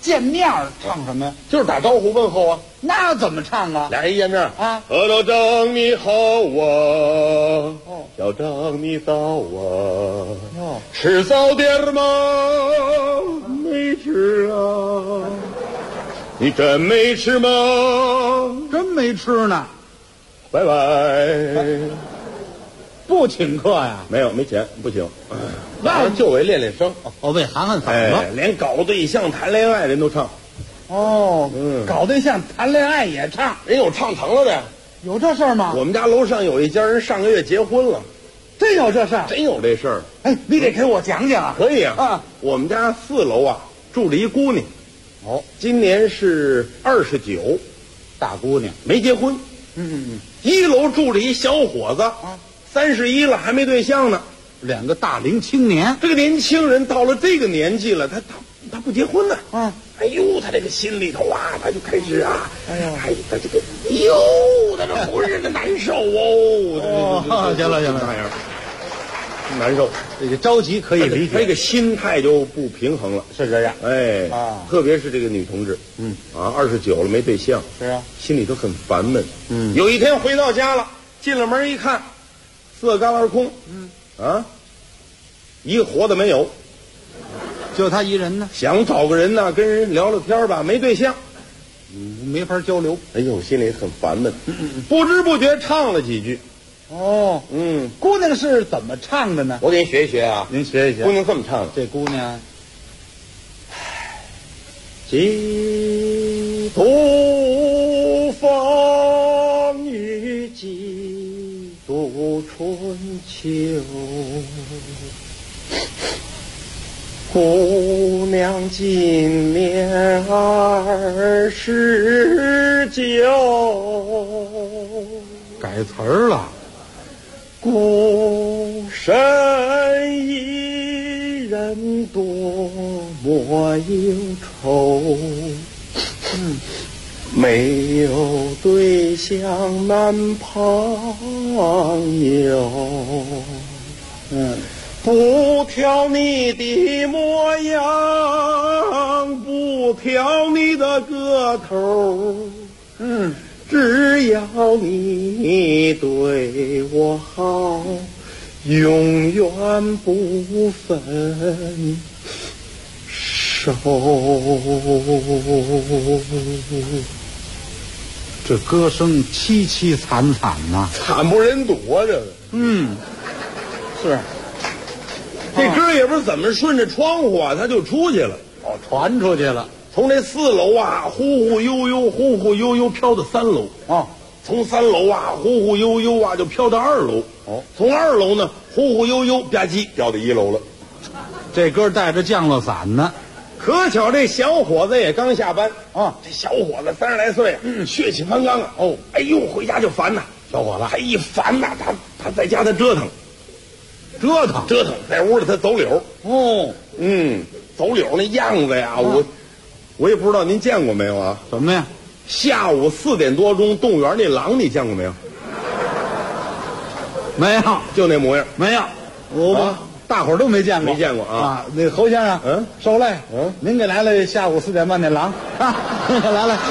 Speaker 12: 见面唱什么呀？
Speaker 8: 就是打招呼问候啊。
Speaker 12: 那怎么唱啊？
Speaker 8: 俩人一见面
Speaker 12: 啊，
Speaker 8: 小张你好啊，小张你早啊，吃早点吗？没吃啊。你真没吃吗？
Speaker 12: 真没吃呢。
Speaker 8: 拜拜。
Speaker 12: 不请客呀？
Speaker 8: 没有，没钱，不行。那就为练练声。
Speaker 12: 为喊喊嗓子。
Speaker 8: 连搞对象、谈恋爱人都唱。
Speaker 12: 搞对象、谈恋爱也唱。
Speaker 8: 人有唱成了的。
Speaker 12: 有这事儿吗？
Speaker 8: 我们家楼上有一家人上个月结婚了。
Speaker 12: 真有这事儿？
Speaker 8: 真有这事儿。
Speaker 12: 哎，你得给我讲讲啊。
Speaker 8: 可以啊。我们家4楼啊住着一姑娘。今年是29，
Speaker 12: 大姑娘
Speaker 8: 没结婚。1楼住着一小伙子，31了还没对象呢。
Speaker 12: 2个大龄青年。这
Speaker 8: 个年轻人到了这个年纪了，他不结婚呢。哎呦，他这个心里头啊，他就开始啊，他这个，他这浑身的难受
Speaker 12: 行了，
Speaker 8: 难受，
Speaker 12: 这个着急可以理解，
Speaker 8: 他这个心态就不平衡了，
Speaker 12: 是这样。
Speaker 8: 特别是这个女同志，29了没对象，
Speaker 12: 是啊，
Speaker 8: 心里头很烦闷。有一天回到家了，进了门一看，4个旮旯空，一个活的没有，
Speaker 12: 就他一人呢。
Speaker 8: 想找个人呢，跟人聊聊天吧，没对象，
Speaker 12: 没法交流。
Speaker 8: 哎呦，心里很烦闷，不知不觉唱了几句。
Speaker 12: 姑娘是怎么唱的呢？
Speaker 8: 我给你学一学啊。
Speaker 12: 您学一学。
Speaker 8: 姑娘这么唱的。
Speaker 12: 这姑娘，
Speaker 8: 几度风雨，几度春秋。姑娘今年29，
Speaker 12: 改词儿了。
Speaker 8: 孤身一人多么忧愁，没有对象男朋友，不挑你的模样，不挑你的个头，只要你对我好，永远不分手。
Speaker 12: 这歌声凄凄惨惨呐，
Speaker 8: 惨不忍睹啊！这个，
Speaker 12: 是。
Speaker 8: 这歌也不是怎么顺着窗户啊，它就出去了。
Speaker 12: 传出去了。
Speaker 8: 从这4楼啊，忽忽悠悠飘到3楼。从3楼啊，忽忽悠悠啊，就飘到2楼。从2楼呢，忽忽悠悠吧唧掉到1楼了。
Speaker 12: 这歌带着降落伞呢。
Speaker 8: 可巧这小伙子也刚下班这小伙子30来岁，血气方刚啊。哎呦，回家就烦呐。
Speaker 12: 小伙子，
Speaker 8: 他一烦呐，他在家他折腾，在屋里他走柳。走柳那样子呀，我也不知道您见过没有啊？
Speaker 12: 什么呀？
Speaker 8: 下午4点多钟，动物园那狼你见过没有？
Speaker 12: 没有，
Speaker 8: 就那模样。
Speaker 12: 没有，我大伙儿都没见过。
Speaker 8: 没见过啊？
Speaker 12: 那个侯先生，受累，您给来了下午4点半那狼啊，来了，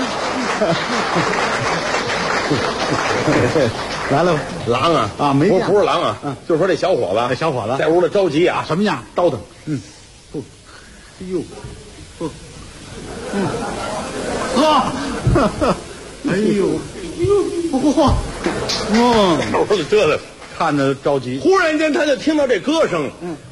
Speaker 12: 来了，
Speaker 8: 狼啊
Speaker 12: 没见过，
Speaker 8: 不是狼啊，就是说这小伙子，在屋里着急啊，
Speaker 12: 什么样？
Speaker 8: 叨腾，
Speaker 12: 哎呦，呵，哎呦，嚯，
Speaker 8: 我的折腾，
Speaker 12: 看着着急。
Speaker 8: 忽然间他就听到这歌声了，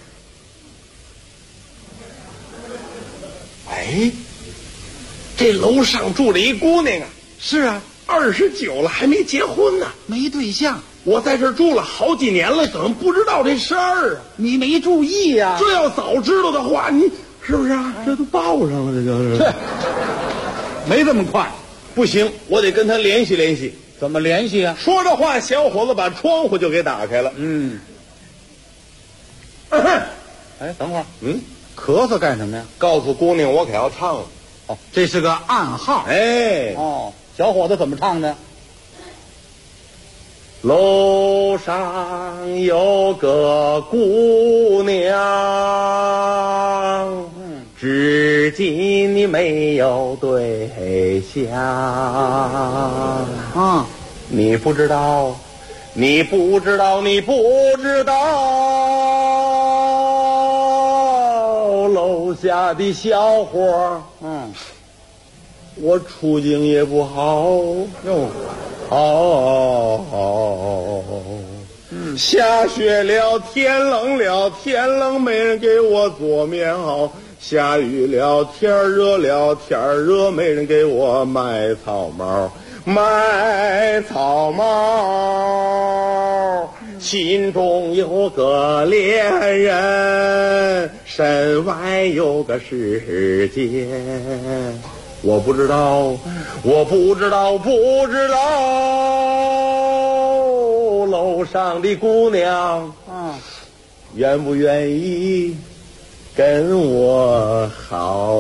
Speaker 8: 哎，这楼上住了一姑娘啊。
Speaker 12: 是啊
Speaker 8: ，29了还没结婚呢，
Speaker 12: 没对象。
Speaker 8: 我在这儿住了好几年了，怎么不知道这事儿啊？
Speaker 12: 你没注意呀？
Speaker 8: 这要早知道的话，你是不是啊？这都报上了，这就是。
Speaker 12: 没这么快，
Speaker 8: 不行，我得跟他联系联系。
Speaker 12: 怎么联系啊？
Speaker 8: 说着话，小伙子把窗户就给打开了。
Speaker 12: 哎，等会儿，咳嗽干什么呀？
Speaker 8: 告诉姑娘，我可要唱了。
Speaker 12: 这是个暗号。小伙子怎么唱的？
Speaker 8: 楼上有个姑娘，只己你没有对象啊！你不知道，你不知道，你不知道，楼下的小伙，我处境也不好哟，下雪了，天冷了，天冷没人给我做棉袄，下雨了，天热了，天热没人给我买草帽，买草帽。心中有个恋人，身外有个世界。我不知道，我不知道，不知道，楼上的姑娘愿不愿意跟我好？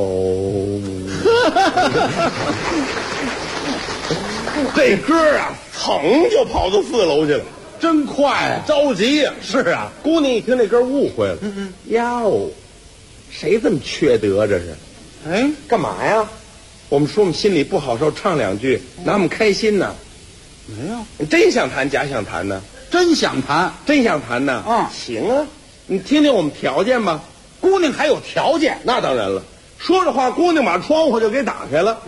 Speaker 8: 这歌啊，噌就跑到4楼去了，真快，着急呀！是啊，姑娘一听这歌误会了，哟，谁这么缺德这是？哎，干嘛呀？我们说我们心里不好受，唱2句，拿我们开心呢。没有，你真想弹假想弹呢？真想弹，真想弹呢。行啊，你听听我们条件吧。姑娘还有条件？那当然了。说着话，姑娘把窗户就给打开了。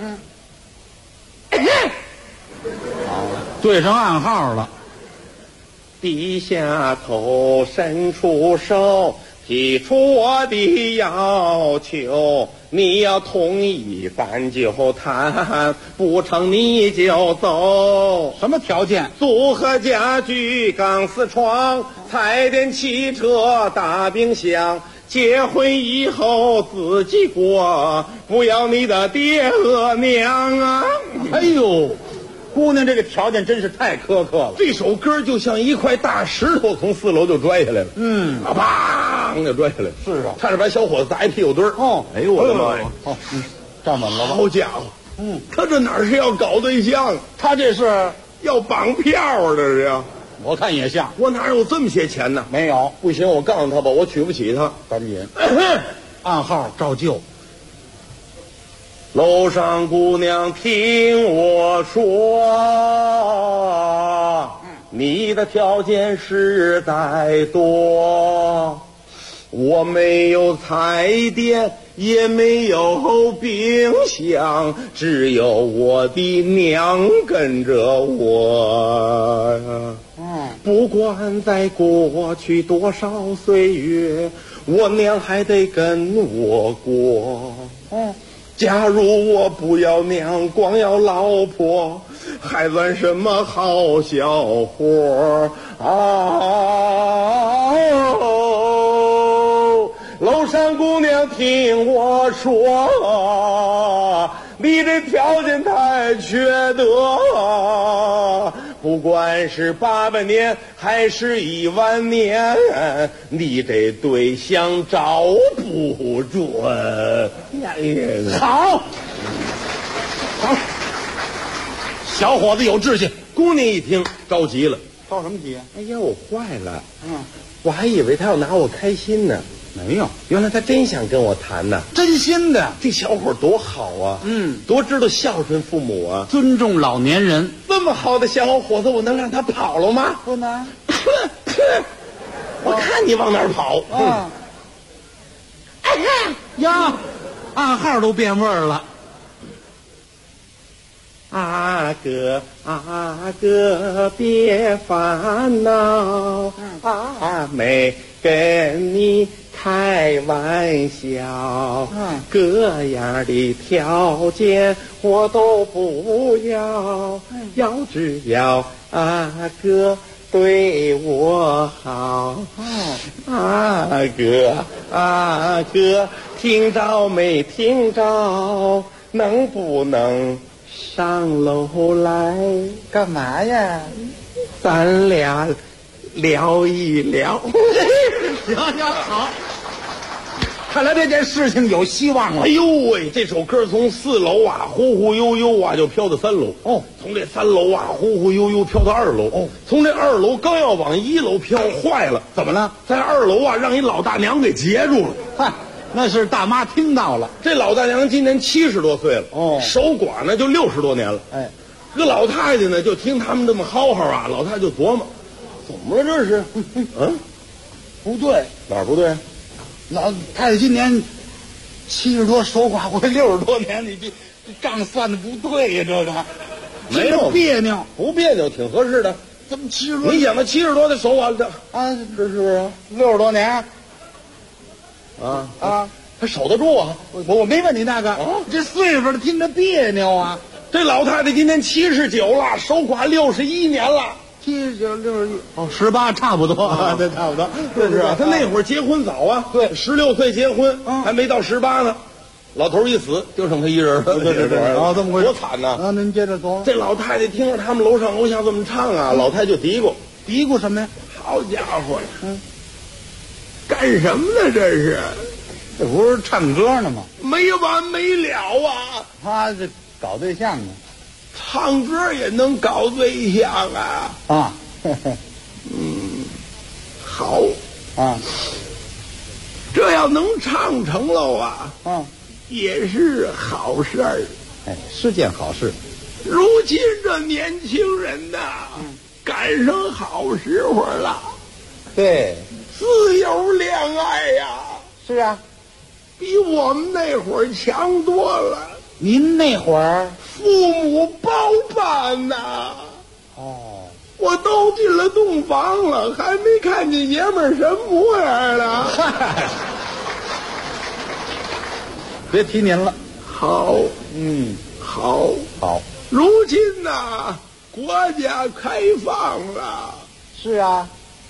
Speaker 8: 好，对上暗号了。低下头，伸出手，提出我的要求。你要同意咱就谈，不成你就走。什么条件？组合家具、钢丝床、彩电、汽车、大冰箱。结婚以后自己过，不要你的爹和娘啊！哎呦，姑娘这个条件真是太苛刻了。这首歌就像一块大石头从4楼就拽下来了，砰就拽下来。是啊，差点把小伙子砸一屁股墩儿。哎呦我的妈呀！站稳了吧？好家伙，他这哪是要搞对象，他这是要绑票啊！这是呀。我看也像，我哪有这么些钱呢？没有，不行，我告诉他吧，我娶不起他。赶紧，暗号照旧。楼上姑娘听我说，你的条件实在多，我没有彩电，也没有冰箱，只有我的娘跟着我。不管在过去多少岁月，我娘还得跟我过。假如我不要娘，光要老婆，还算什么好小伙啊！楼上姑娘听我说，你这条件太缺德，不管是800年还是1万年，你这对象找不准。好，好，小伙子有志气。姑娘一听着急了，着什么急？哎呀，我坏了。我还以为他要拿我开心呢。没有，原来他真想跟我谈呢，真心的。这小伙多好啊，多知道孝顺父母啊，尊重老年人。这么好的小伙子，我能让他跑了吗？不能。我看你往哪儿跑。呀，暗号都变味儿了。阿哥，阿哥别烦恼，阿妹跟你开玩笑，各样的条件我都不要，只要阿哥对我好。阿哥，阿哥，听着没听着？能不能上楼来？干嘛呀？咱俩聊一聊。行，好。看来这件事情有希望了。哎呦喂，这首歌从4楼啊，忽忽悠悠啊，就飘到3楼。从这3楼啊，忽忽悠悠飘到2楼。从这2楼刚要往1楼飘，坏了，怎么了？在2楼啊，让一老大娘给截住了。
Speaker 12: 那是大妈听到了。
Speaker 8: 这老大娘今年70多岁了，
Speaker 12: 哦，
Speaker 8: 守寡呢就60多年了。
Speaker 12: 哎，
Speaker 8: 这个老太太呢就听他们这么嚎嚎啊，老太太就琢磨，怎么了这是？
Speaker 12: 不对，
Speaker 8: 哪儿不对？
Speaker 12: 老太太今年70多，守寡会60多年，你这账算的不对呀，这个
Speaker 8: 没有
Speaker 12: 别扭，
Speaker 8: 不别扭，挺合适的。
Speaker 12: 怎么70多？
Speaker 8: 你想吧，70多的守寡的
Speaker 12: 啊，
Speaker 8: 这是不是
Speaker 12: 60多年？
Speaker 8: 啊，他守得住啊！
Speaker 12: 我没问你那个，这岁数的听着别扭啊。
Speaker 8: 这老太太今年79了，守寡61年了。
Speaker 12: 79、61哦，18差不多啊，这差不多，
Speaker 8: 是不是？他那会儿结婚早啊，
Speaker 12: 对
Speaker 8: ，16岁结婚，还没到18呢。老头一死，就剩他一人了。
Speaker 12: 对，啊，这么回事，
Speaker 8: 多惨呐！
Speaker 12: 啊，您接着说。
Speaker 8: 这老太太听着他们楼上楼下这么唱啊，老太太就嘀咕
Speaker 12: 什么呀？
Speaker 8: 好家伙，干什么呢？这是，
Speaker 12: 这不是唱歌呢吗？
Speaker 8: 没完没了啊！
Speaker 12: 他这搞对象呢。
Speaker 8: 唱歌也能搞对象啊！
Speaker 12: 啊，
Speaker 8: 好
Speaker 12: 啊，
Speaker 8: 这要能唱成了啊，也是好事儿。
Speaker 12: 哎，是件好事。
Speaker 8: 如今这年轻人呐，赶上好时候了。
Speaker 12: 对，
Speaker 8: 自由恋爱呀，
Speaker 12: 是啊，
Speaker 8: 比我们那会儿强多了。
Speaker 12: 您那会儿
Speaker 8: 父母包办呐，
Speaker 12: 哦，
Speaker 8: 我都进了洞房了，还没看见爷们儿什么模样呢。
Speaker 12: 别提您了，
Speaker 8: 好，好，如今呐，国家开放了，
Speaker 12: 是啊，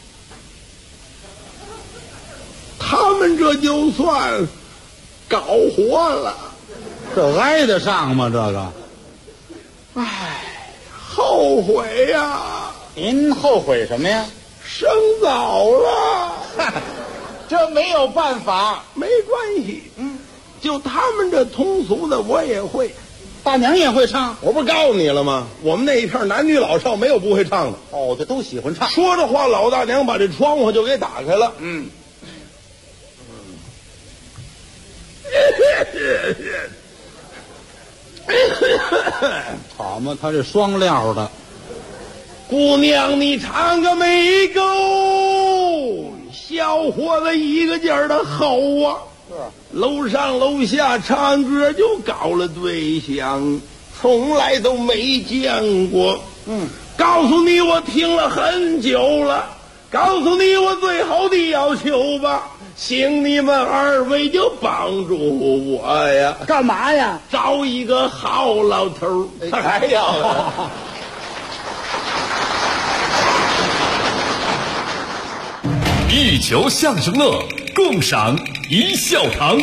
Speaker 8: 他们这就算搞活了。
Speaker 12: 这挨得上吗？这个，
Speaker 8: 唉，后悔呀！
Speaker 12: 您后悔什么呀？
Speaker 8: 生早了，
Speaker 12: 这没有办法，
Speaker 8: 没关系。就他们这通俗的我也会，
Speaker 12: 大娘也会唱。
Speaker 8: 我不是告诉你了吗？我们那一片男女老少没有不会唱的。
Speaker 12: 哦，这都喜欢唱。
Speaker 8: 说着话，老大娘把这窗户就给打开了。
Speaker 12: 好嘛，他这双料的。
Speaker 8: 姑娘，你唱个没够，小伙子一个劲儿的吼啊！
Speaker 12: 是，
Speaker 8: 楼上楼下唱歌就搞了对象，从来都没见过。告诉你，我听了很久了。告诉你，我最后的要求吧。 请你们二位就帮助我呀！
Speaker 12: 干嘛呀？
Speaker 8: 找一个好老头儿，还要
Speaker 2: 一球相声乐，共赏一笑堂。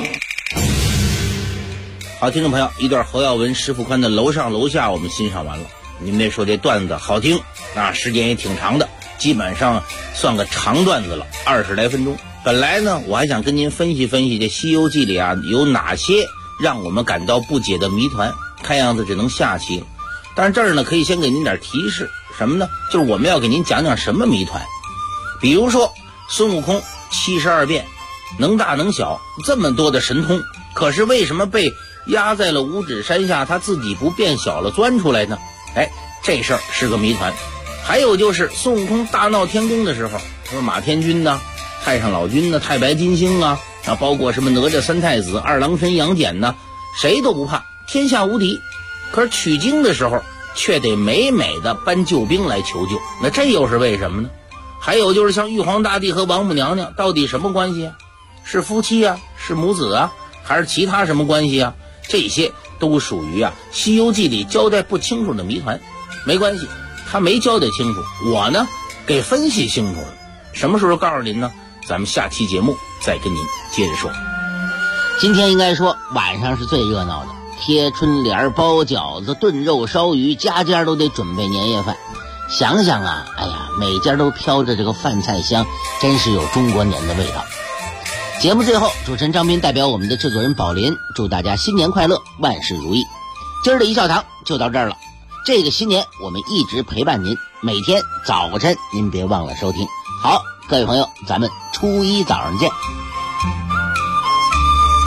Speaker 7: 好，听众朋友，一段侯耀文、石富宽的《楼上楼下》我们欣赏完了。你们得说这段子好听，时间也挺长的，基本上算个长段子了，20来分钟。 本来呢，我还想跟您分析分析这《西游记》里啊有哪些让我们感到不解的谜团，看样子只能下期了。但是这儿呢，可以先给您点提示，什么呢？就是我们要给您讲讲什么谜团。比如说孙悟空72变，能大能小，这么多的神通，可是为什么被压在了五指山下，他自己不变小了钻出来呢？哎，这事儿是个谜团。还有就是孙悟空大闹天宫的时候，说马天君呢？ 太上老君呢，太白金星啊，包括什么哪吒三太子、二郎神杨戬呢，谁都不怕，天下无敌。可是取经的时候，却得美美的搬救兵来求救，那这又是为什么呢？还有就是像玉皇大帝和王母娘娘到底什么关系啊？是夫妻啊？是母子啊？还是其他什么关系啊？这些都属于《西游记》里交代不清楚的谜团。没关系，他没交代清楚，我呢给分析清楚了。什么时候告诉您呢？ 咱们下期节目再跟您接着说。今天应该说晚上是最热闹的，贴春联、包饺子、炖肉、烧鱼，家家都得准备年夜饭。想想啊，哎呀，每家都飘着这个饭菜香，真是有中国年的味道。节目最后，主持人张斌代表我们的制作人宝林，祝大家新年快乐，万事如意。今儿的一笑堂就到这儿了。这个新年我们一直陪伴您，每天早晨您别忘了收听。好，各位朋友，咱们初一早上见。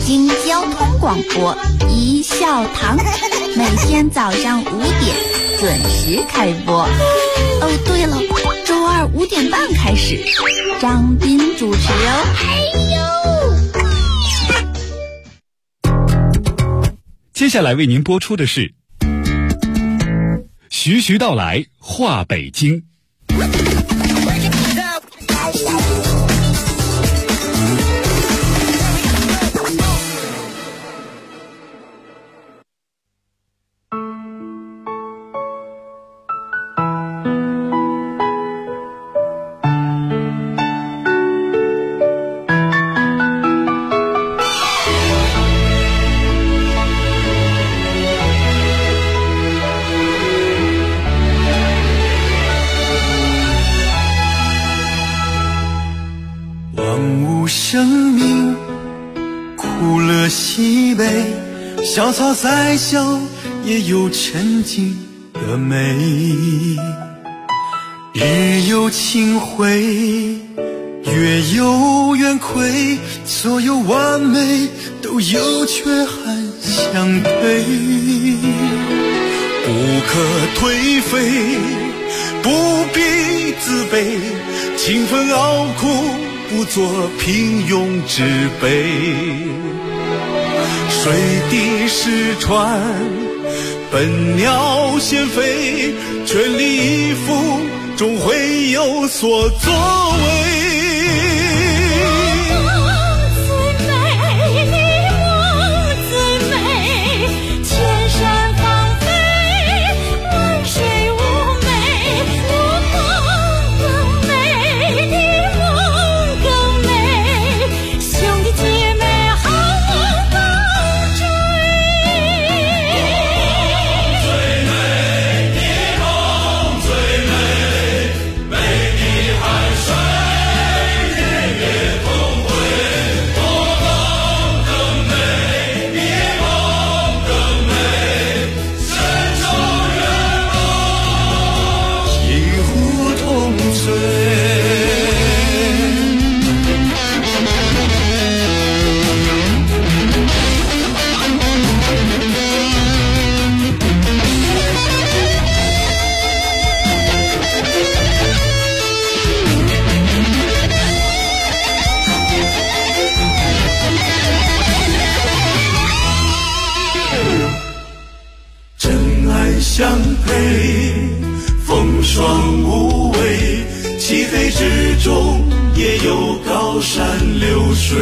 Speaker 3: 京交通广播一笑堂，每天早上5点准时开播。哦，对了，周二5点半开始，张斌主持哦。
Speaker 13: 接下来为您播出的是徐徐道来话北京。
Speaker 5: 生命苦乐喜悲，小草再小也有沉静的美。日有清辉，月有圆亏，所有完美都有缺憾相对。不可颓废，不必自卑，勤奋熬苦不做平庸之辈，水滴石穿，笨鸟先飞，全力以赴，终会有所作为。相配，风霜无畏，漆黑之中也有高山流水。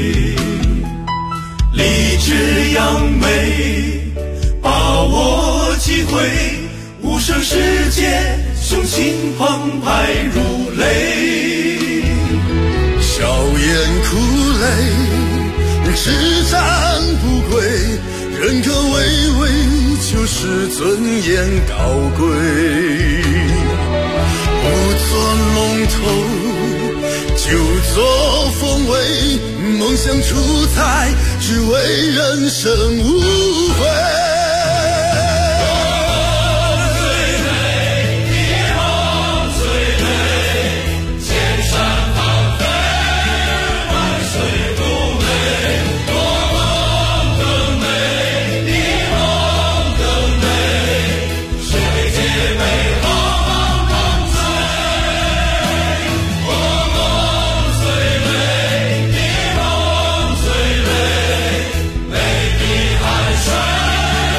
Speaker 5: 立志扬眉，把握机会，无声世界，雄心澎湃如雷。笑颜苦泪，只战不归，人格巍巍，就是尊严高贵。不做龙头，就做凤尾，梦想出彩，只为人生无悔。
Speaker 10: 美的海水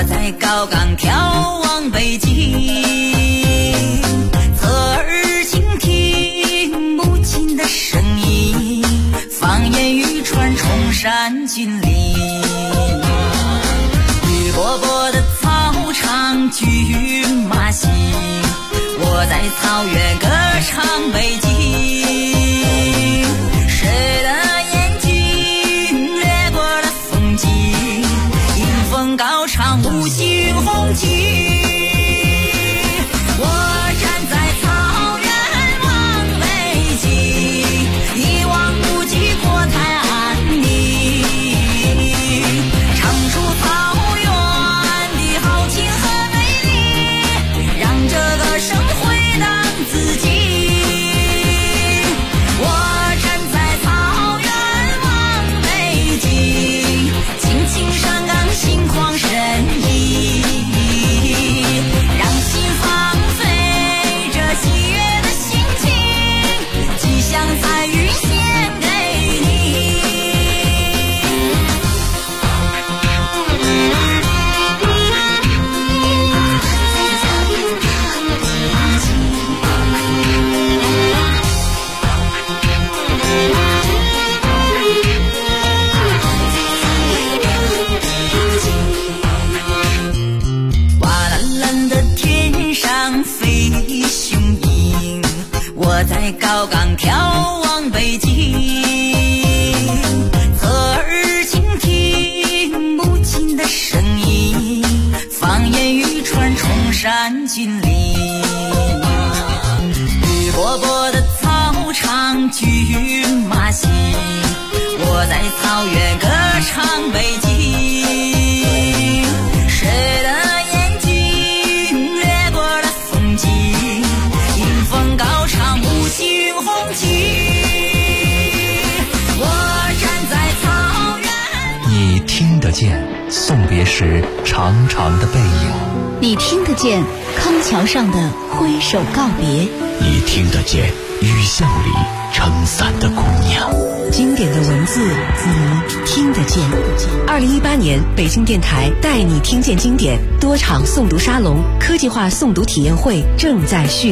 Speaker 11: 我在高岗眺望北京，侧耳倾听母亲的声音，方言语传崇山峻岭。绿波波的草场骏马行，我在草原歌唱北京。谁的眼睛掠过了风景，迎风高唱五星红旗。我站在草原望北京，一望无际国泰安宁，唱出草原的豪情和美丽，让这个声回荡自己。我站在草原望北京，青青山岗心旷神怡，让心放飞这喜悦的心情，吉祥彩云献给你。哇蓝蓝的天上飞雄鹰，我在高岗眺望北京，侧耳倾听母亲的声音，方言语传崇山峻岭。绿波波的草场骏马行，我在草原歌唱北京。谁的眼睛掠过了风景，迎风高唱五星红旗。我站在草原，
Speaker 2: 你听得见送别时长长的背影，
Speaker 3: 你听得见康桥上的挥手告别，
Speaker 2: 你听得见雨巷里撑伞的姑娘。
Speaker 1: 经典的文字你听得见。2018年北京电台带你听见经典多场诵读沙龙科技化诵读体验会正在续